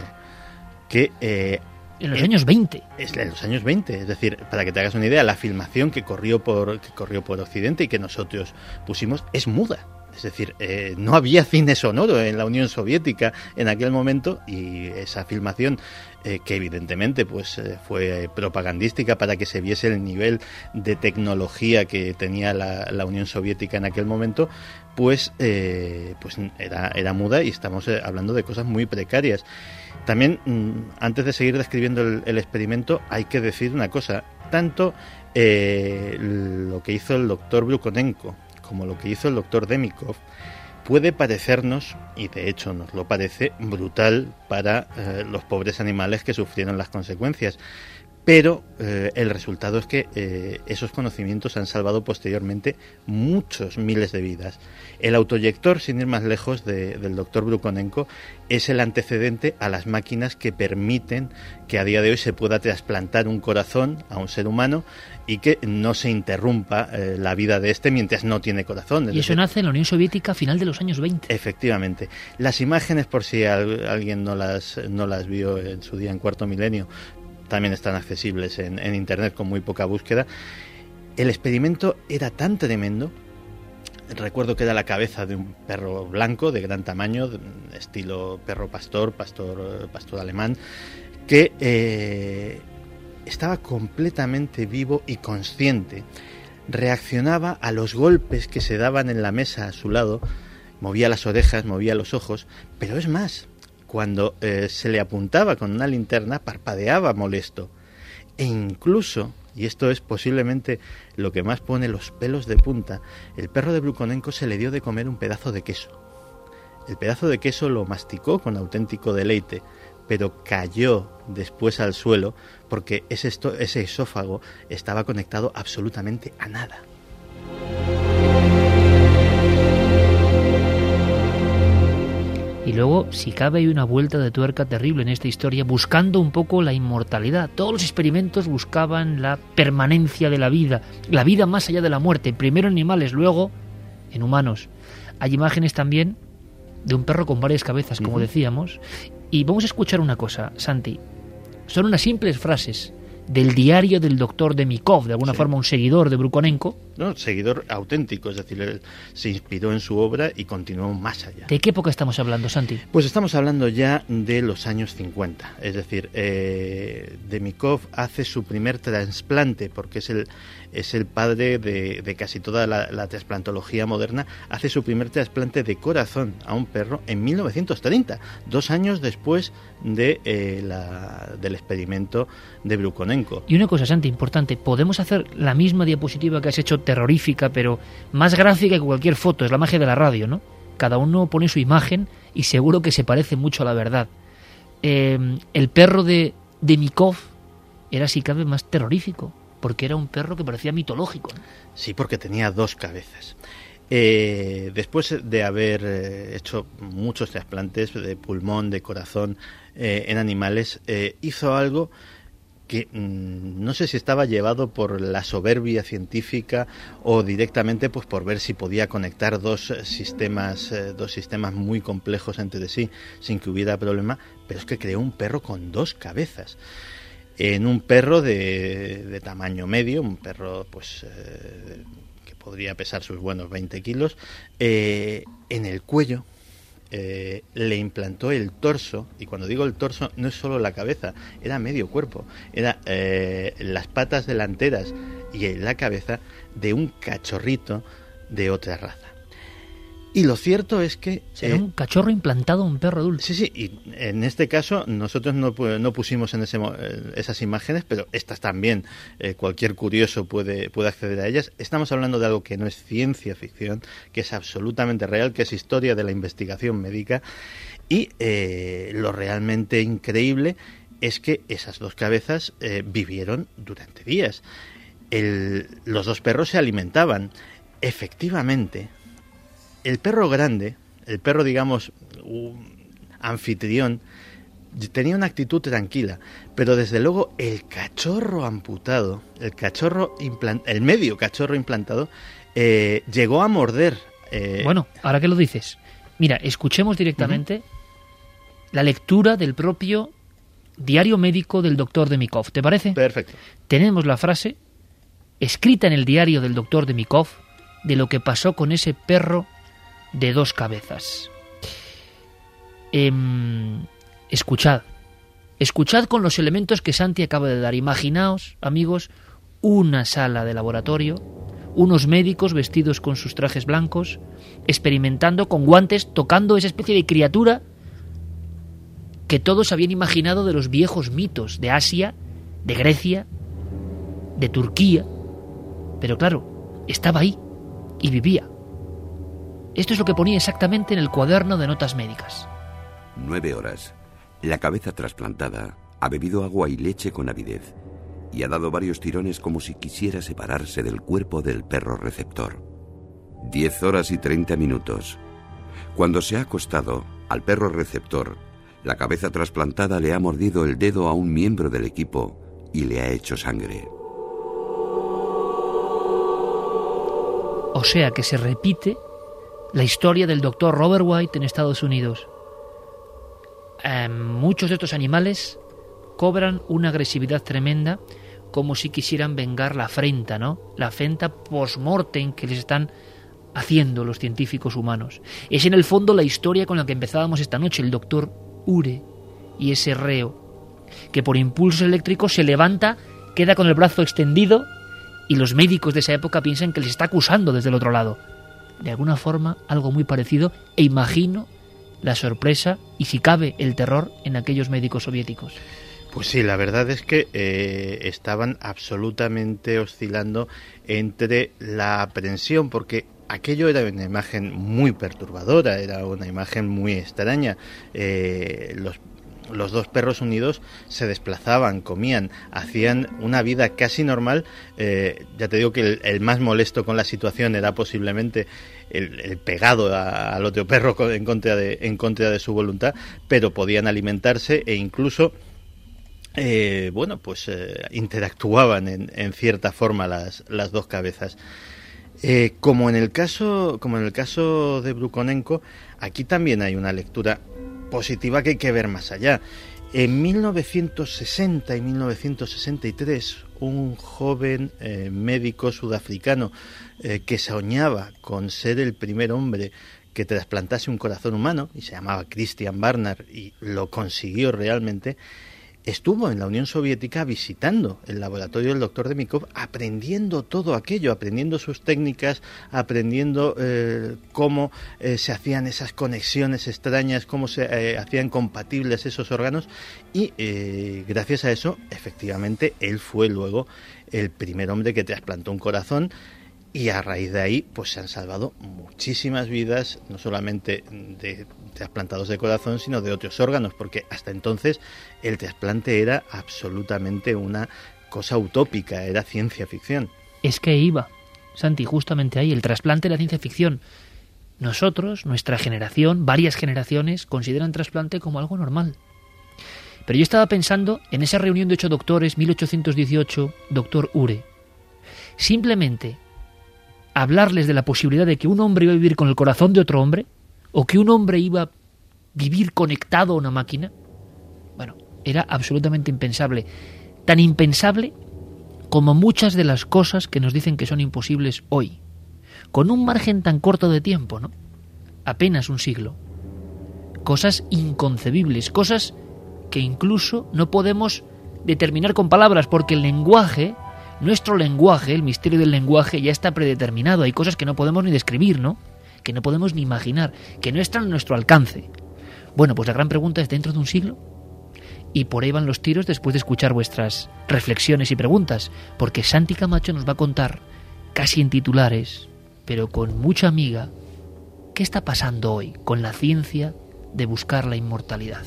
que eh, en los años veinte. Es en los años veinte, es decir, para que te hagas una idea, la filmación que corrió por que corrió por Occidente y que nosotros pusimos es muda. Es decir, eh, no había cine sonoro en la Unión Soviética en aquel momento, y esa filmación, eh, que evidentemente pues eh, fue propagandística para que se viese el nivel de tecnología que tenía la, la Unión Soviética en aquel momento, pues, eh, pues era, era muda, y estamos eh, hablando de cosas muy precarias. También, antes de seguir describiendo el, el experimento, hay que decir una cosa. Tanto eh, lo que hizo el doctor Brukhonenko como lo que hizo el doctor Demikov puede parecernos, y de hecho nos lo parece, brutal para eh, los pobres animales que sufrieron las consecuencias. Pero eh, el resultado es que eh, esos conocimientos han salvado posteriormente muchos miles de vidas. El autoyector, sin ir más lejos, de, del doctor Brukhonenko, es el antecedente a las máquinas que permiten que a día de hoy se pueda trasplantar un corazón a un ser humano y que no se interrumpa eh, la vida de este mientras no tiene corazón. Y eso decir, nace en la Unión Soviética a final de los años veinte. Efectivamente. Las imágenes, por si al, alguien no las, no las vio en su día en Cuarto Milenio, también están accesibles en, en internet con muy poca búsqueda. El experimento era tan tremendo. Recuerdo que era la cabeza de un perro blanco de gran tamaño, estilo perro pastor, pastor, pastor alemán, que eh, estaba completamente vivo y consciente. Reaccionaba a los golpes que se daban en la mesa a su lado, movía las orejas, movía los ojos, pero es más, cuando eh, se le apuntaba con una linterna, parpadeaba molesto. E incluso, y esto es posiblemente lo que más pone los pelos de punta, el perro de Brukhonenko se le dio de comer un pedazo de queso. El pedazo de queso lo masticó con auténtico deleite, pero cayó después al suelo porque ese, esto, ese esófago estaba conectado absolutamente a nada. Y luego, si cabe, hay una vuelta de tuerca terrible en esta historia, buscando un poco la inmortalidad. Todos los experimentos buscaban la permanencia de la vida, la vida más allá de la muerte, primero en animales, luego en humanos. Hay imágenes también de un perro con varias cabezas, como uh-huh. decíamos, y vamos a escuchar una cosa, Santi. Son unas simples frases del diario del doctor Demikov, de alguna sí. forma un seguidor de Brukhonenko. No, seguidor auténtico, es decir, él se inspiró en su obra y continuó más allá. ¿De qué época estamos hablando, Santi? Pues estamos hablando ya de los años cincuenta, es decir, eh, Demikov hace su primer trasplante, porque es el, es el padre de, de casi toda la, la trasplantología moderna, hace su primer trasplante de corazón a un perro en mil novecientos treinta, dos años después de, eh, la, del experimento de Brukhonenko. Y una cosa, Santi, importante, podemos hacer la misma diapositiva que has hecho, terrorífica, pero más gráfica que cualquier foto, es la magia de la radio, ¿no? Cada uno pone su imagen y seguro que se parece mucho a la verdad. Eh, el perro de Demikov era, si cabe, más terrorífico, porque era un perro que parecía mitológico, ¿no? Sí, porque tenía dos cabezas. Eh, después de haber eh, hecho muchos trasplantes de pulmón, de corazón, eh, en animales, eh, hizo algo que mmm, no sé si estaba llevado por la soberbia científica o directamente pues por ver si podía conectar dos sistemas, eh, dos sistemas muy complejos entre sí sin que hubiera problema, pero es que creó un perro con dos cabezas. En un perro de, de tamaño medio, un perro pues eh, que podría pesar sus buenos veinte kilos, eh, en el cuello Eh, le implantó el torso, y cuando digo el torso no es solo la cabeza, era medio cuerpo, era eh, las patas delanteras y la cabeza de un cachorrito de otra raza. Y lo cierto es que... Será eh, un cachorro implantado a un perro adulto. Sí, sí, y en este caso nosotros no, no pusimos en ese, esas imágenes, pero estas también, eh, cualquier curioso puede, puede acceder a ellas. Estamos hablando de algo que no es ciencia ficción, que es absolutamente real, que es historia de la investigación médica, y eh, lo realmente increíble es que esas dos cabezas eh, vivieron durante días. El, los dos perros se alimentaban. Efectivamente, el perro grande, el perro, digamos, un anfitrión, tenía una actitud tranquila, pero desde luego el cachorro amputado, el cachorro implant, el medio cachorro implantado, eh, llegó a morder. Eh... Bueno, ahora que lo dices, mira, escuchemos directamente uh-huh. la lectura del propio diario médico del doctor Demikov, ¿te parece? Perfecto. Tenemos la frase escrita en el diario del doctor Demikov de lo que pasó con ese perro de dos cabezas. Eh, escuchad, escuchad con los elementos que Santi acaba de dar. Imaginaos, amigos, una sala de laboratorio, unos médicos vestidos con sus trajes blancos, experimentando con guantes, tocando esa especie de criatura que todos habían imaginado de los viejos mitos de Asia, de Grecia, de Turquía. Pero claro, estaba ahí y vivía. Esto es lo que ponía exactamente en el cuaderno de notas médicas. Nueve horas. La cabeza trasplantada ha bebido agua y leche con avidez y ha dado varios tirones como si quisiera separarse del cuerpo del perro receptor. Diez horas y treinta minutos. Cuando se ha acostado, al perro receptor, la cabeza trasplantada le ha mordido el dedo a un miembro del equipo y le ha hecho sangre. O sea que se repite la historia del doctor Robert White en Estados Unidos. Eh, muchos de estos animales cobran una agresividad tremenda, como si quisieran vengar la afrenta, ¿no? La afrenta post-mortem que les están haciendo los científicos humanos. Es en el fondo la historia con la que empezábamos esta noche, el doctor Ure y ese reo, que por impulsos eléctricos se levanta, queda con el brazo extendido y los médicos de esa época piensan que les está acusando desde el otro lado. De alguna forma, algo muy parecido, e imagino la sorpresa y, si cabe, el terror en aquellos médicos soviéticos. Pues sí, la verdad es que eh, estaban absolutamente oscilando entre la aprensión, porque aquello era una imagen muy perturbadora, era una imagen muy extraña. Eh, los Los dos perros unidos se desplazaban, comían, hacían una vida casi normal. Eh, ya te digo que el, el más molesto con la situación era posiblemente el, el pegado a, al otro perro en contra de, en contra de su voluntad, pero podían alimentarse e incluso, eh, bueno, pues eh, interactuaban en, en cierta forma las, las dos cabezas. Eh, como en el caso, como en el caso de Brukhonenko, aquí también hay una lectura positiva que hay que ver más allá. En mil novecientos sesenta y mil novecientos sesenta y tres, un joven eh, médico sudafricano eh, que soñaba con ser el primer hombre que trasplantase un corazón humano, y se llamaba Christian Barnard, y lo consiguió realmente, estuvo en la Unión Soviética visitando el laboratorio del doctor Demikov, aprendiendo todo aquello, aprendiendo sus técnicas, aprendiendo eh, cómo eh, se hacían esas conexiones extrañas, cómo se eh, hacían compatibles esos órganos, y eh, gracias a eso, efectivamente, él fue luego el primer hombre que trasplantó un corazón. Y a raíz de ahí, pues se han salvado muchísimas vidas, no solamente de trasplantados de corazón, sino de otros órganos, porque hasta entonces el trasplante era absolutamente una cosa utópica, era ciencia ficción. Es que iba, Santi, justamente ahí, el trasplante era ciencia ficción. Nosotros, nuestra generación, varias generaciones, consideran trasplante como algo normal. Pero yo estaba pensando en esa reunión de ocho doctores, mil ochocientos dieciocho, doctor Ure. Simplemente hablarles de la posibilidad de que un hombre iba a vivir con el corazón de otro hombre, o que un hombre iba a vivir conectado a una máquina, bueno, era absolutamente impensable. Tan impensable como muchas de las cosas que nos dicen que son imposibles hoy. Con un margen tan corto de tiempo, ¿no? Apenas un siglo. Cosas inconcebibles, cosas que incluso no podemos determinar con palabras, porque el lenguaje, nuestro lenguaje, el misterio del lenguaje ya está predeterminado. Hay cosas que no podemos ni describir, ¿no? Que no podemos ni imaginar, que no están a nuestro alcance. Bueno, pues la gran pregunta es, ¿dentro de un siglo? Y por ahí van los tiros después de escuchar vuestras reflexiones y preguntas, porque Santi Camacho nos va a contar, casi en titulares, pero con mucha amiga, qué está pasando hoy con la ciencia de buscar la inmortalidad.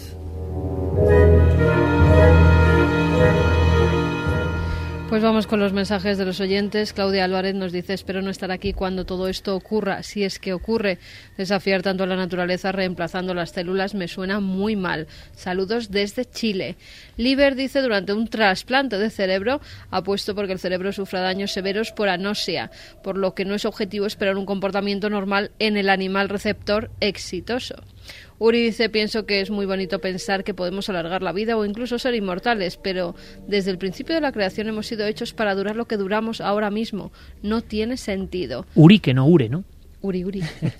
Pues vamos con los mensajes de los oyentes. Claudia Álvarez nos dice: espero no estar aquí cuando todo esto ocurra, si es que ocurre. Desafiar tanto a la naturaleza reemplazando las células me suena muy mal. Saludos desde Chile. Liber dice: durante un trasplante de cerebro apuesto porque el cerebro sufra daños severos por anoxia, por lo que no es objetivo esperar un comportamiento normal en el animal receptor exitoso. Uri dice: pienso que es muy bonito pensar que podemos alargar la vida o incluso ser inmortales, pero desde el principio de la creación hemos sido hechos para durar lo que duramos ahora mismo. No tiene sentido. Uri, que no Ure, ¿no? Uri, Uri.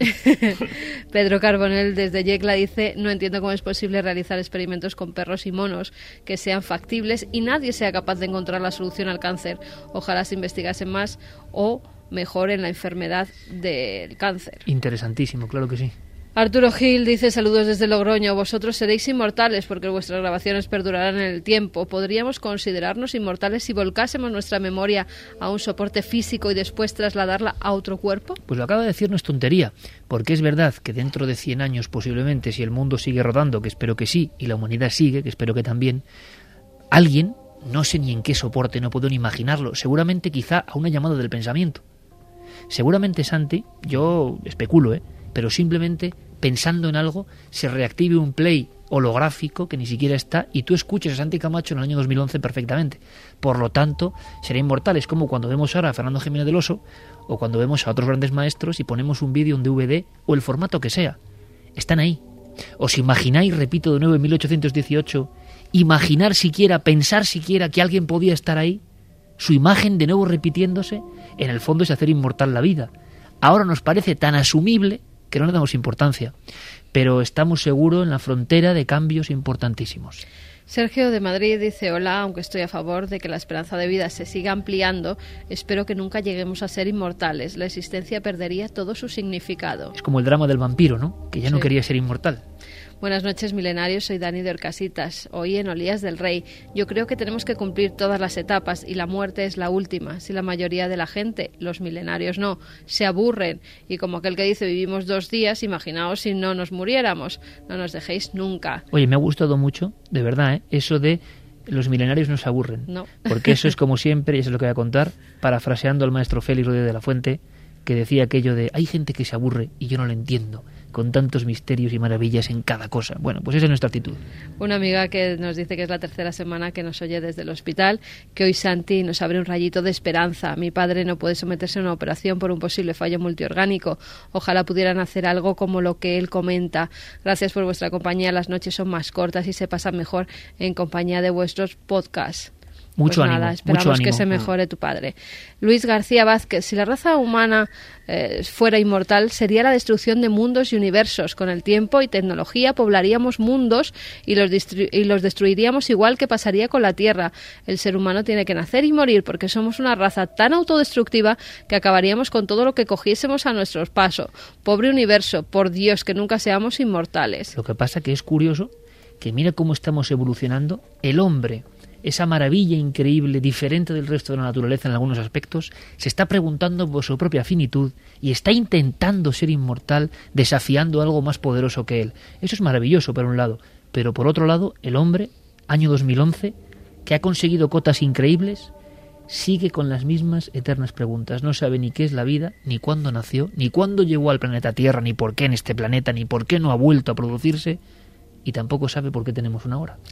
Pedro Carbonell desde Yecla dice: no entiendo cómo es posible realizar experimentos con perros y monos que sean factibles y nadie sea capaz de encontrar la solución al cáncer. Ojalá se investigase más o mejor en la enfermedad del cáncer. Interesantísimo, claro que sí. Arturo Gil dice: saludos desde Logroño, vosotros seréis inmortales porque vuestras grabaciones perdurarán en el tiempo. ¿Podríamos considerarnos inmortales si volcásemos nuestra memoria a un soporte físico y después trasladarla a otro cuerpo? Pues lo acaba de decir, no es tontería, porque es verdad que dentro de cien años posiblemente, si el mundo sigue rodando, que espero que sí, y la humanidad sigue, que espero que también, alguien, no sé ni en qué soporte, no puedo ni imaginarlo, seguramente quizá a una llamada del pensamiento. Seguramente, Santi, yo especulo, ¿eh? pero simplemente pensando en algo se reactive un play holográfico que ni siquiera está y tú escuches a Santi Camacho en el año dos mil once perfectamente. Por lo tanto, será inmortal. Es como cuando vemos ahora a Fernando Jiménez del Oso o cuando vemos a otros grandes maestros y ponemos un vídeo, un D V D o el formato que sea. Están ahí. ¿Os imagináis, repito de nuevo, en mil ochocientos dieciocho, imaginar siquiera, pensar siquiera que alguien podía estar ahí? Su imagen de nuevo repitiéndose, en el fondo es hacer inmortal la vida. Ahora nos parece tan asumible que no le damos importancia, pero estamos seguros en la frontera de cambios importantísimos. Sergio de Madrid dice: hola, aunque estoy a favor de que la esperanza de vida se siga ampliando, espero que nunca lleguemos a ser inmortales. La existencia perdería todo su significado. Es como el drama del vampiro, ¿no? Que ya no sí. quería ser inmortal. Buenas noches, milenarios. Soy Dani de Orcasitas. Hoy en Olías del Rey. Yo creo que tenemos que cumplir todas las etapas y la muerte es la última. Si la mayoría de la gente, los milenarios no, se aburren y como aquel que dice vivimos dos días, imaginaos si no nos muriéramos. No nos dejéis nunca. Oye, me ha gustado mucho, de verdad, ¿eh? Eso de los milenarios no se aburren. No. Porque eso es como siempre, y eso es lo que voy a contar, parafraseando al maestro Félix Rodríguez de la Fuente, que decía aquello de hay gente que se aburre y yo no lo entiendo, con tantos misterios y maravillas en cada cosa. Bueno, pues esa es nuestra actitud. Una amiga que nos dice que es la tercera semana que nos oye desde el hospital, que hoy Santi nos abre un rayito de esperanza. Mi padre no puede someterse a una operación por un posible fallo multiorgánico. Ojalá pudieran hacer algo como lo que él comenta. Gracias por vuestra compañía. Las noches son más cortas y se pasan mejor en compañía de vuestros podcasts. Mucho pues ánimo, nada, esperamos mucho ánimo. que se mejore tu padre. Luis García Vázquez: si la raza humana eh, fuera inmortal, sería la destrucción de mundos y universos. Con el tiempo y tecnología poblaríamos mundos y los, distru- y los destruiríamos igual que pasaría con la Tierra. El ser humano tiene que nacer y morir porque somos una raza tan autodestructiva que acabaríamos con todo lo que cogiésemos a nuestro paso. Pobre universo, por Dios, que nunca seamos inmortales. Lo que pasa que es curioso que mira cómo estamos evolucionando. El hombre, esa maravilla increíble, diferente del resto de la naturaleza en algunos aspectos, se está preguntando por su propia finitud y está intentando ser inmortal, desafiando algo más poderoso que él. Eso es maravilloso por un lado, pero por otro lado, el hombre, año dos mil once, que ha conseguido cotas increíbles, sigue con las mismas eternas preguntas. No sabe ni qué es la vida, ni cuándo nació, ni cuándo llegó al planeta Tierra, ni por qué en este planeta, ni por qué no ha vuelto a producirse, y tampoco sabe por qué tenemos una hora.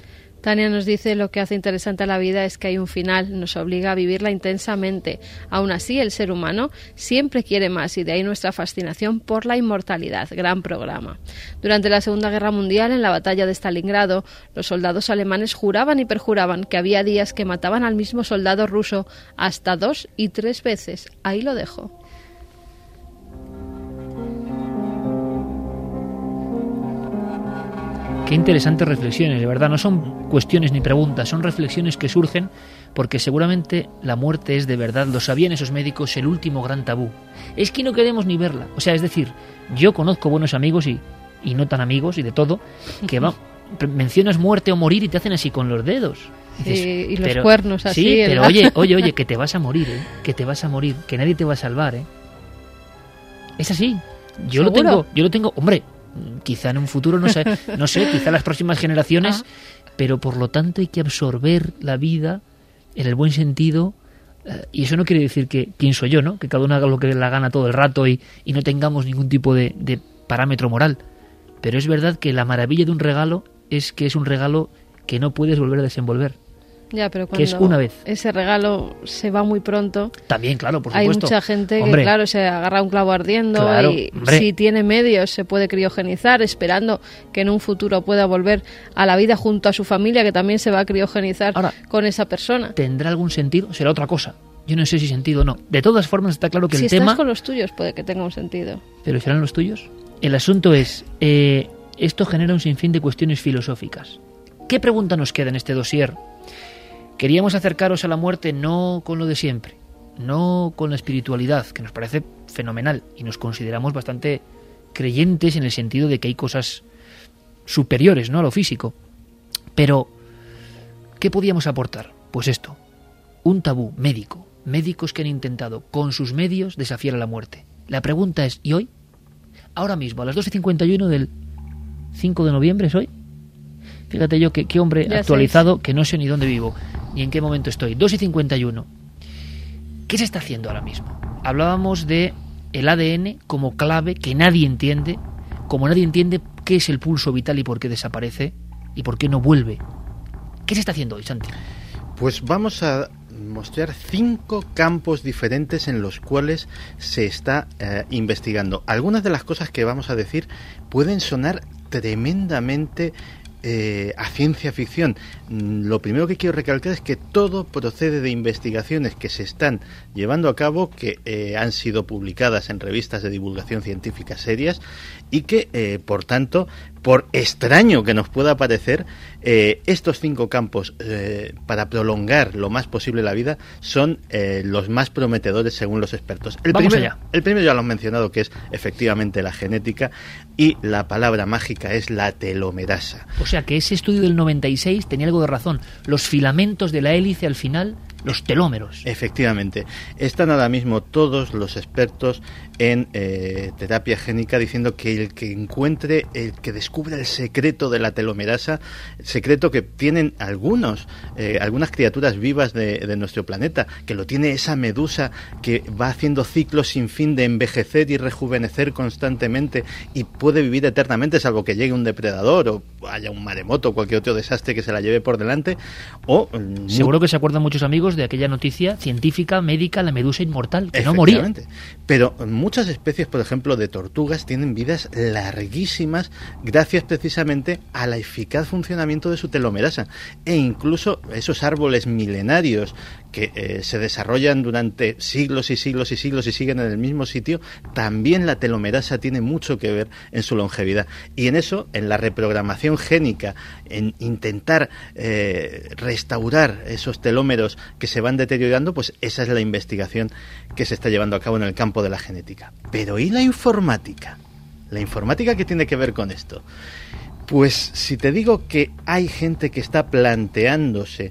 Tania nos dice: lo que hace interesante a la vida es que hay un final, nos obliga a vivirla intensamente. Aún así, el ser humano siempre quiere más y de ahí nuestra fascinación por la inmortalidad. Gran programa. Durante la Segunda Guerra Mundial, en la batalla de Stalingrado, los soldados alemanes juraban y perjuraban que había días que mataban al mismo soldado ruso hasta dos y tres veces. Ahí lo dejo. Qué interesantes reflexiones, de verdad, no son cuestiones ni preguntas, son reflexiones que surgen porque seguramente la muerte es de verdad, lo sabían esos médicos, el último gran tabú. Es que no queremos ni verla, o sea, es decir, yo conozco buenos amigos y, y no tan amigos y de todo, que va, mencionas muerte o morir y te hacen así con los dedos. Dices, sí, y los pero, cuernos así. Sí, pero la... oye, oye, oye, que te vas a morir, ¿eh? Que te vas a morir, que nadie te va a salvar, ¿eh? Es así. Yo ¿Seguro? lo tengo, yo lo tengo, hombre, quizá en un futuro, no sé, no sé, quizá las próximas generaciones, ah. pero por lo tanto hay que absorber la vida en el buen sentido, eh, y eso no quiere decir que pienso yo, ¿no? Que cada uno haga lo que le la gana todo el rato y, y no tengamos ningún tipo de, de parámetro moral. Pero es verdad que la maravilla de un regalo es que es un regalo que no puedes volver a desenvolver. Ya, pero cuando que es una vez. Ese regalo se va muy pronto. También, claro, por hay supuesto. Hay mucha gente hombre, que, claro, se agarra un clavo ardiendo claro, y hombre. si tiene medios se puede criogenizar, esperando que en un futuro pueda volver a la vida junto a su familia, que también se va a criogenizar Ahora, con esa persona. ¿Tendrá algún sentido? Será otra cosa. Yo no sé si sentido o no. De todas formas, está claro que si el tema... Si estás con los tuyos puede que tenga un sentido. ¿Pero serán los tuyos? El asunto es, eh, esto genera un sinfín de cuestiones filosóficas. ¿Qué pregunta nos queda en este dossier? Queríamos acercaros a la muerte no con lo de siempre, no con la espiritualidad, que nos parece fenomenal y nos consideramos bastante creyentes en el sentido de que hay cosas superiores, ¿no?, a lo físico. Pero, ¿qué podíamos aportar? Pues esto, un tabú médico, médicos que han intentado con sus medios desafiar a la muerte. La pregunta es, ¿y hoy? Ahora mismo, a las dos y cincuenta y uno del cinco de noviembre, ¿es hoy? Fíjate yo qué, qué hombre ya actualizado, sé. Que no sé ni dónde vivo, ni en qué momento estoy. dos y cincuenta y uno. ¿Qué se está haciendo ahora mismo? Hablábamos de el A D N como clave que nadie entiende, como nadie entiende qué es el pulso vital y por qué desaparece y por qué no vuelve. ¿Qué se está haciendo hoy, Santi? Pues vamos a mostrar cinco campos diferentes en los cuales se está eh, investigando. Algunas de las cosas que vamos a decir pueden sonar tremendamente Eh, a ciencia ficción. Lo primero que quiero recalcar es que todo procede de investigaciones que se están llevando a cabo, que eh, han sido publicadas en revistas de divulgación científica serias y que, eh, por tanto, por extraño que nos pueda parecer, eh, estos cinco campos eh, para prolongar lo más posible la vida son eh, los más prometedores según los expertos. El Vamos primero, allá. El primero ya lo han mencionado, que es efectivamente la genética, y la palabra mágica es la telomerasa. O sea que ese estudio del noventa y seis tenía algo de razón. Los filamentos de la hélice al final, los telómeros. Efectivamente. Están ahora mismo todos los expertos en eh, terapia génica diciendo que el que encuentre, el que descubra el secreto de la telomerasa, secreto que tienen algunos, eh, algunas criaturas vivas de, de nuestro planeta, que lo tiene esa medusa que va haciendo ciclos sin fin de envejecer y rejuvenecer constantemente y puede vivir eternamente, salvo que llegue un depredador o haya un maremoto o cualquier otro desastre que se la lleve por delante. O seguro que se acuerdan muchos amigos de aquella noticia científica, médica, la medusa inmortal, que no moría. Pero muchas especies, por ejemplo, de tortugas tienen vidas larguísimas gracias precisamente al eficaz funcionamiento de su telomerasa. E incluso esos árboles milenarios que eh, se desarrollan durante siglos y siglos y siglos y siguen en el mismo sitio, también la telomerasa tiene mucho que ver en su longevidad. Y en eso, en la reprogramación génica, en intentar eh, restaurar esos telómeros que se van deteriorando, pues esa es la investigación que se está llevando a cabo en el campo de la genética. Pero ¿y la informática? ¿La informática qué tiene que ver con esto? Pues si te digo que hay gente que está planteándose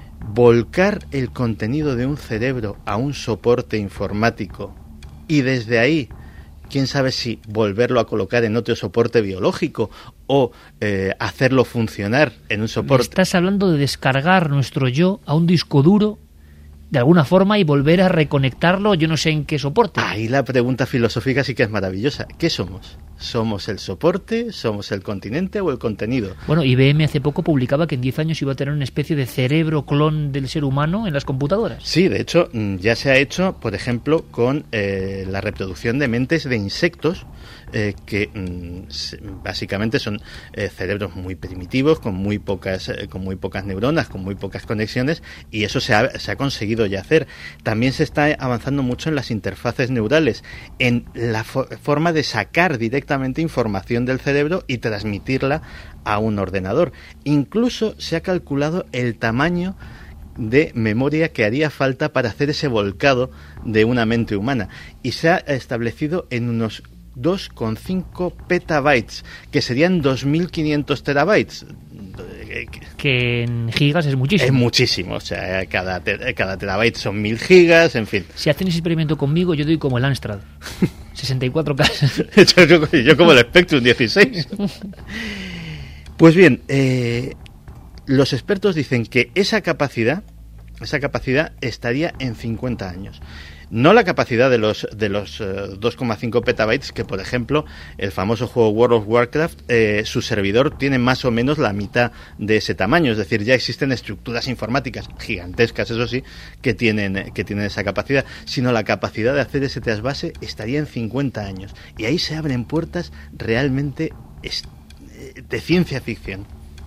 volcar el contenido de un cerebro a un soporte informático y desde ahí, quién sabe si volverlo a colocar en otro soporte biológico o eh, hacerlo funcionar en un soporte. Estás hablando de descargar nuestro yo a un disco duro de alguna forma y volver a reconectarlo, yo no sé en qué soporte. Ahí la pregunta filosófica sí que es maravillosa. ¿Qué somos? ¿Somos el soporte, somos el continente o el contenido? Bueno, I B M hace poco publicaba que en diez años iba a tener una especie de cerebro clon del ser humano en las computadoras. Sí, de hecho, ya se ha hecho, por ejemplo, con eh, la reproducción de mentes de insectos, eh, que mm, básicamente son eh, cerebros muy primitivos, con muy pocas eh, con muy pocas neuronas, con muy pocas conexiones, y eso se ha, se ha conseguido ya hacer. También se está avanzando mucho en las interfaces neurales, en la fo- forma de sacar directamente información del cerebro y transmitirla a un ordenador. Incluso se ha calculado el tamaño de memoria que haría falta para hacer ese volcado de una mente humana, y se ha establecido en unos dos coma cinco petabytes, que serían dos mil quinientos terabytes. Que en gigas es muchísimo. Es muchísimo, o sea, cada, ter- cada terabyte son mil gigas, en fin. Si hacen ese experimento conmigo, yo doy como el Amstrad. sesenta y cuatro K. yo, yo, yo como el Spectrum dieciséis. Pues bien, eh, los expertos dicen que esa capacidad, esa capacidad estaría en cincuenta años. No la capacidad de los de los uh, dos coma cinco petabytes, que por ejemplo el famoso juego World of Warcraft, eh, su servidor tiene más o menos la mitad de ese tamaño, es decir, ya existen estructuras informáticas gigantescas, eso sí, que tienen que tienen esa capacidad, sino la capacidad de hacer ese trasvase estaría en cincuenta años, y ahí se abren puertas realmente est- de ciencia ficción.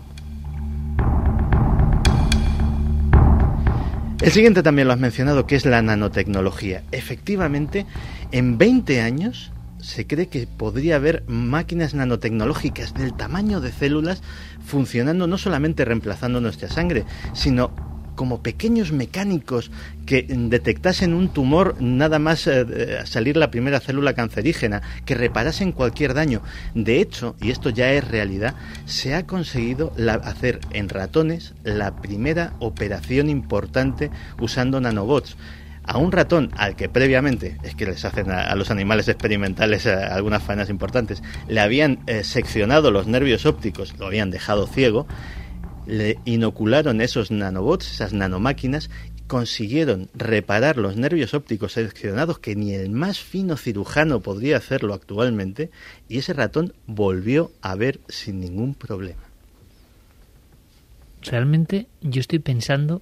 El siguiente también lo has mencionado, que es la nanotecnología. Efectivamente, en veinte años se cree que podría haber máquinas nanotecnológicas del tamaño de células funcionando, no solamente reemplazando nuestra sangre, sino como pequeños mecánicos que detectasen un tumor nada más eh, salir la primera célula cancerígena, que reparasen cualquier daño. De hecho, y esto ya es realidad, se ha conseguido la, hacer en ratones la primera operación importante usando nanobots. A un ratón al que previamente, es que les hacen a, a los animales experimentales eh, algunas faenas importantes, le habían eh, seccionado los nervios ópticos, lo habían dejado ciego, le inocularon esos nanobots, esas nanomáquinas, consiguieron reparar los nervios ópticos seccionados que ni el más fino cirujano podría hacerlo actualmente, y ese ratón volvió a ver sin ningún problema. Realmente yo estoy pensando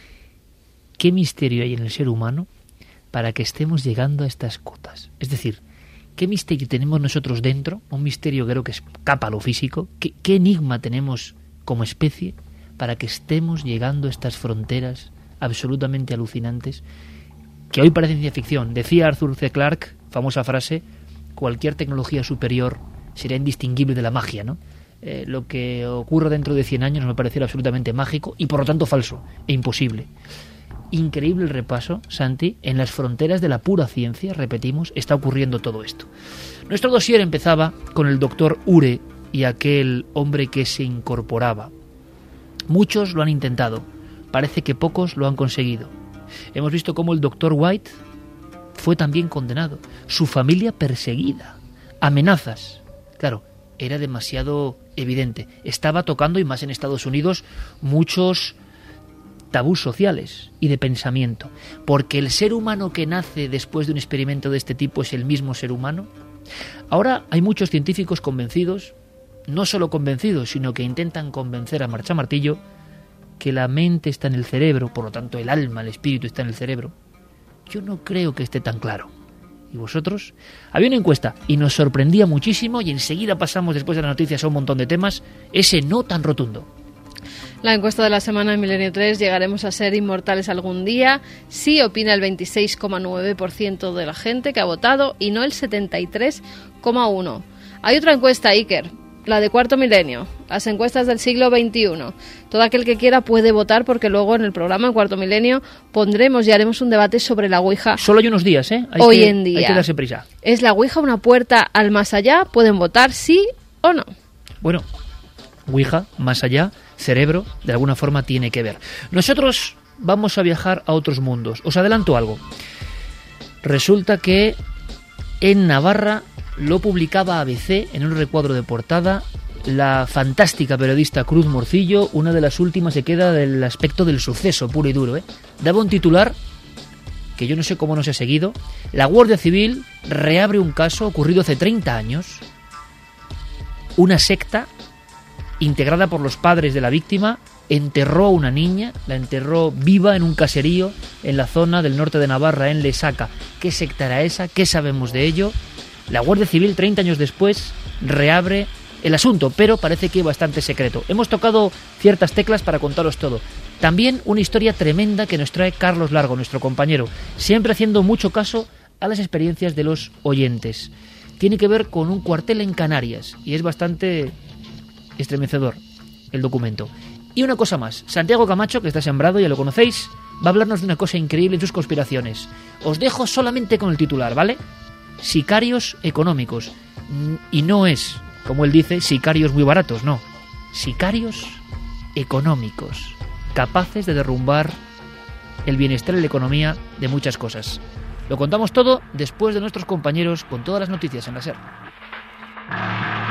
qué misterio hay en el ser humano para que estemos llegando a estas cotas. Es decir, qué misterio tenemos nosotros dentro, un misterio creo que escapa a lo físico, qué, qué enigma tenemos como especie para que estemos llegando a estas fronteras absolutamente alucinantes que hoy parecen ciencia ficción. Decía Arthur C. Clarke, famosa frase, cualquier tecnología superior será indistinguible de la magia, ¿no? Eh, lo que ocurra dentro de cien años me pareciera absolutamente mágico y por lo tanto falso e imposible. Increíble el repaso, Santi, en las fronteras de la pura ciencia, repetimos, está ocurriendo todo esto. Nuestro dossier empezaba con el doctor Ure y aquel hombre que se incorporaba. Muchos lo han intentado, parece que pocos lo han conseguido. Hemos visto cómo el doctor White fue también condenado, su familia perseguida, amenazas. Claro, era demasiado evidente. Estaba tocando, y más en Estados Unidos, muchos tabús sociales y de pensamiento. Porque el ser humano que nace después de un experimento de este tipo es el mismo ser humano. Ahora hay muchos científicos convencidos, no solo convencidos, sino que intentan convencer a marcha martillo que la mente está en el cerebro, por lo tanto el alma, el espíritu está en el cerebro. Yo no creo que esté tan claro. ¿Y vosotros? Había una encuesta y nos sorprendía muchísimo, y enseguida pasamos después de las noticias a un montón de temas, ese no tan rotundo. La encuesta de la semana en Milenio tres, ¿llegaremos a ser inmortales algún día? Sí opina el veintiséis coma nueve por ciento de la gente que ha votado y no el setenta y tres coma uno por ciento. Hay otra encuesta, Iker, la de Cuarto Milenio, las encuestas del siglo veintiuno. Todo aquel que quiera puede votar, porque luego en el programa en Cuarto Milenio pondremos y haremos un debate sobre la Ouija. Solo hay unos días, ¿eh? Hay hoy que, en día. Hay que darse prisa. ¿Es la Ouija una puerta al más allá? Pueden votar sí o no. Bueno, Ouija, más allá, cerebro, de alguna forma tiene que ver. Nosotros vamos a viajar a otros mundos. Os adelanto algo. Resulta que en Navarra lo publicaba A B C en un recuadro de portada. La fantástica periodista Cruz Morcillo, una de las últimas, se queda del aspecto del suceso puro y duro, ¿eh? Daba un titular que yo no sé cómo no se ha seguido. La Guardia Civil reabre un caso ocurrido hace treinta años una secta integrada por los padres de la víctima enterró a una niña, la enterró viva en un caserío en la zona del norte de Navarra, en Lesaca. ¿Qué secta era esa? ¿Qué sabemos de ello? La Guardia Civil, treinta años después, reabre el asunto, pero parece que bastante secreto. Hemos tocado ciertas teclas para contaros todo. También una historia tremenda que nos trae Carlos Largo, nuestro compañero, siempre haciendo mucho caso a las experiencias de los oyentes. Tiene que ver con un cuartel en Canarias y es bastante estremecedor el documento. Y una cosa más, Santiago Camacho, que está sembrado, ya lo conocéis, va a hablarnos de una cosa increíble en sus conspiraciones. Os dejo solamente con el titular, ¿vale? Sicarios económicos. Y no es, como él dice, sicarios muy baratos, no. Sicarios económicos, capaces de derrumbar el bienestar y la economía de muchas cosas. Lo contamos todo después de nuestros compañeros con todas las noticias en la SER.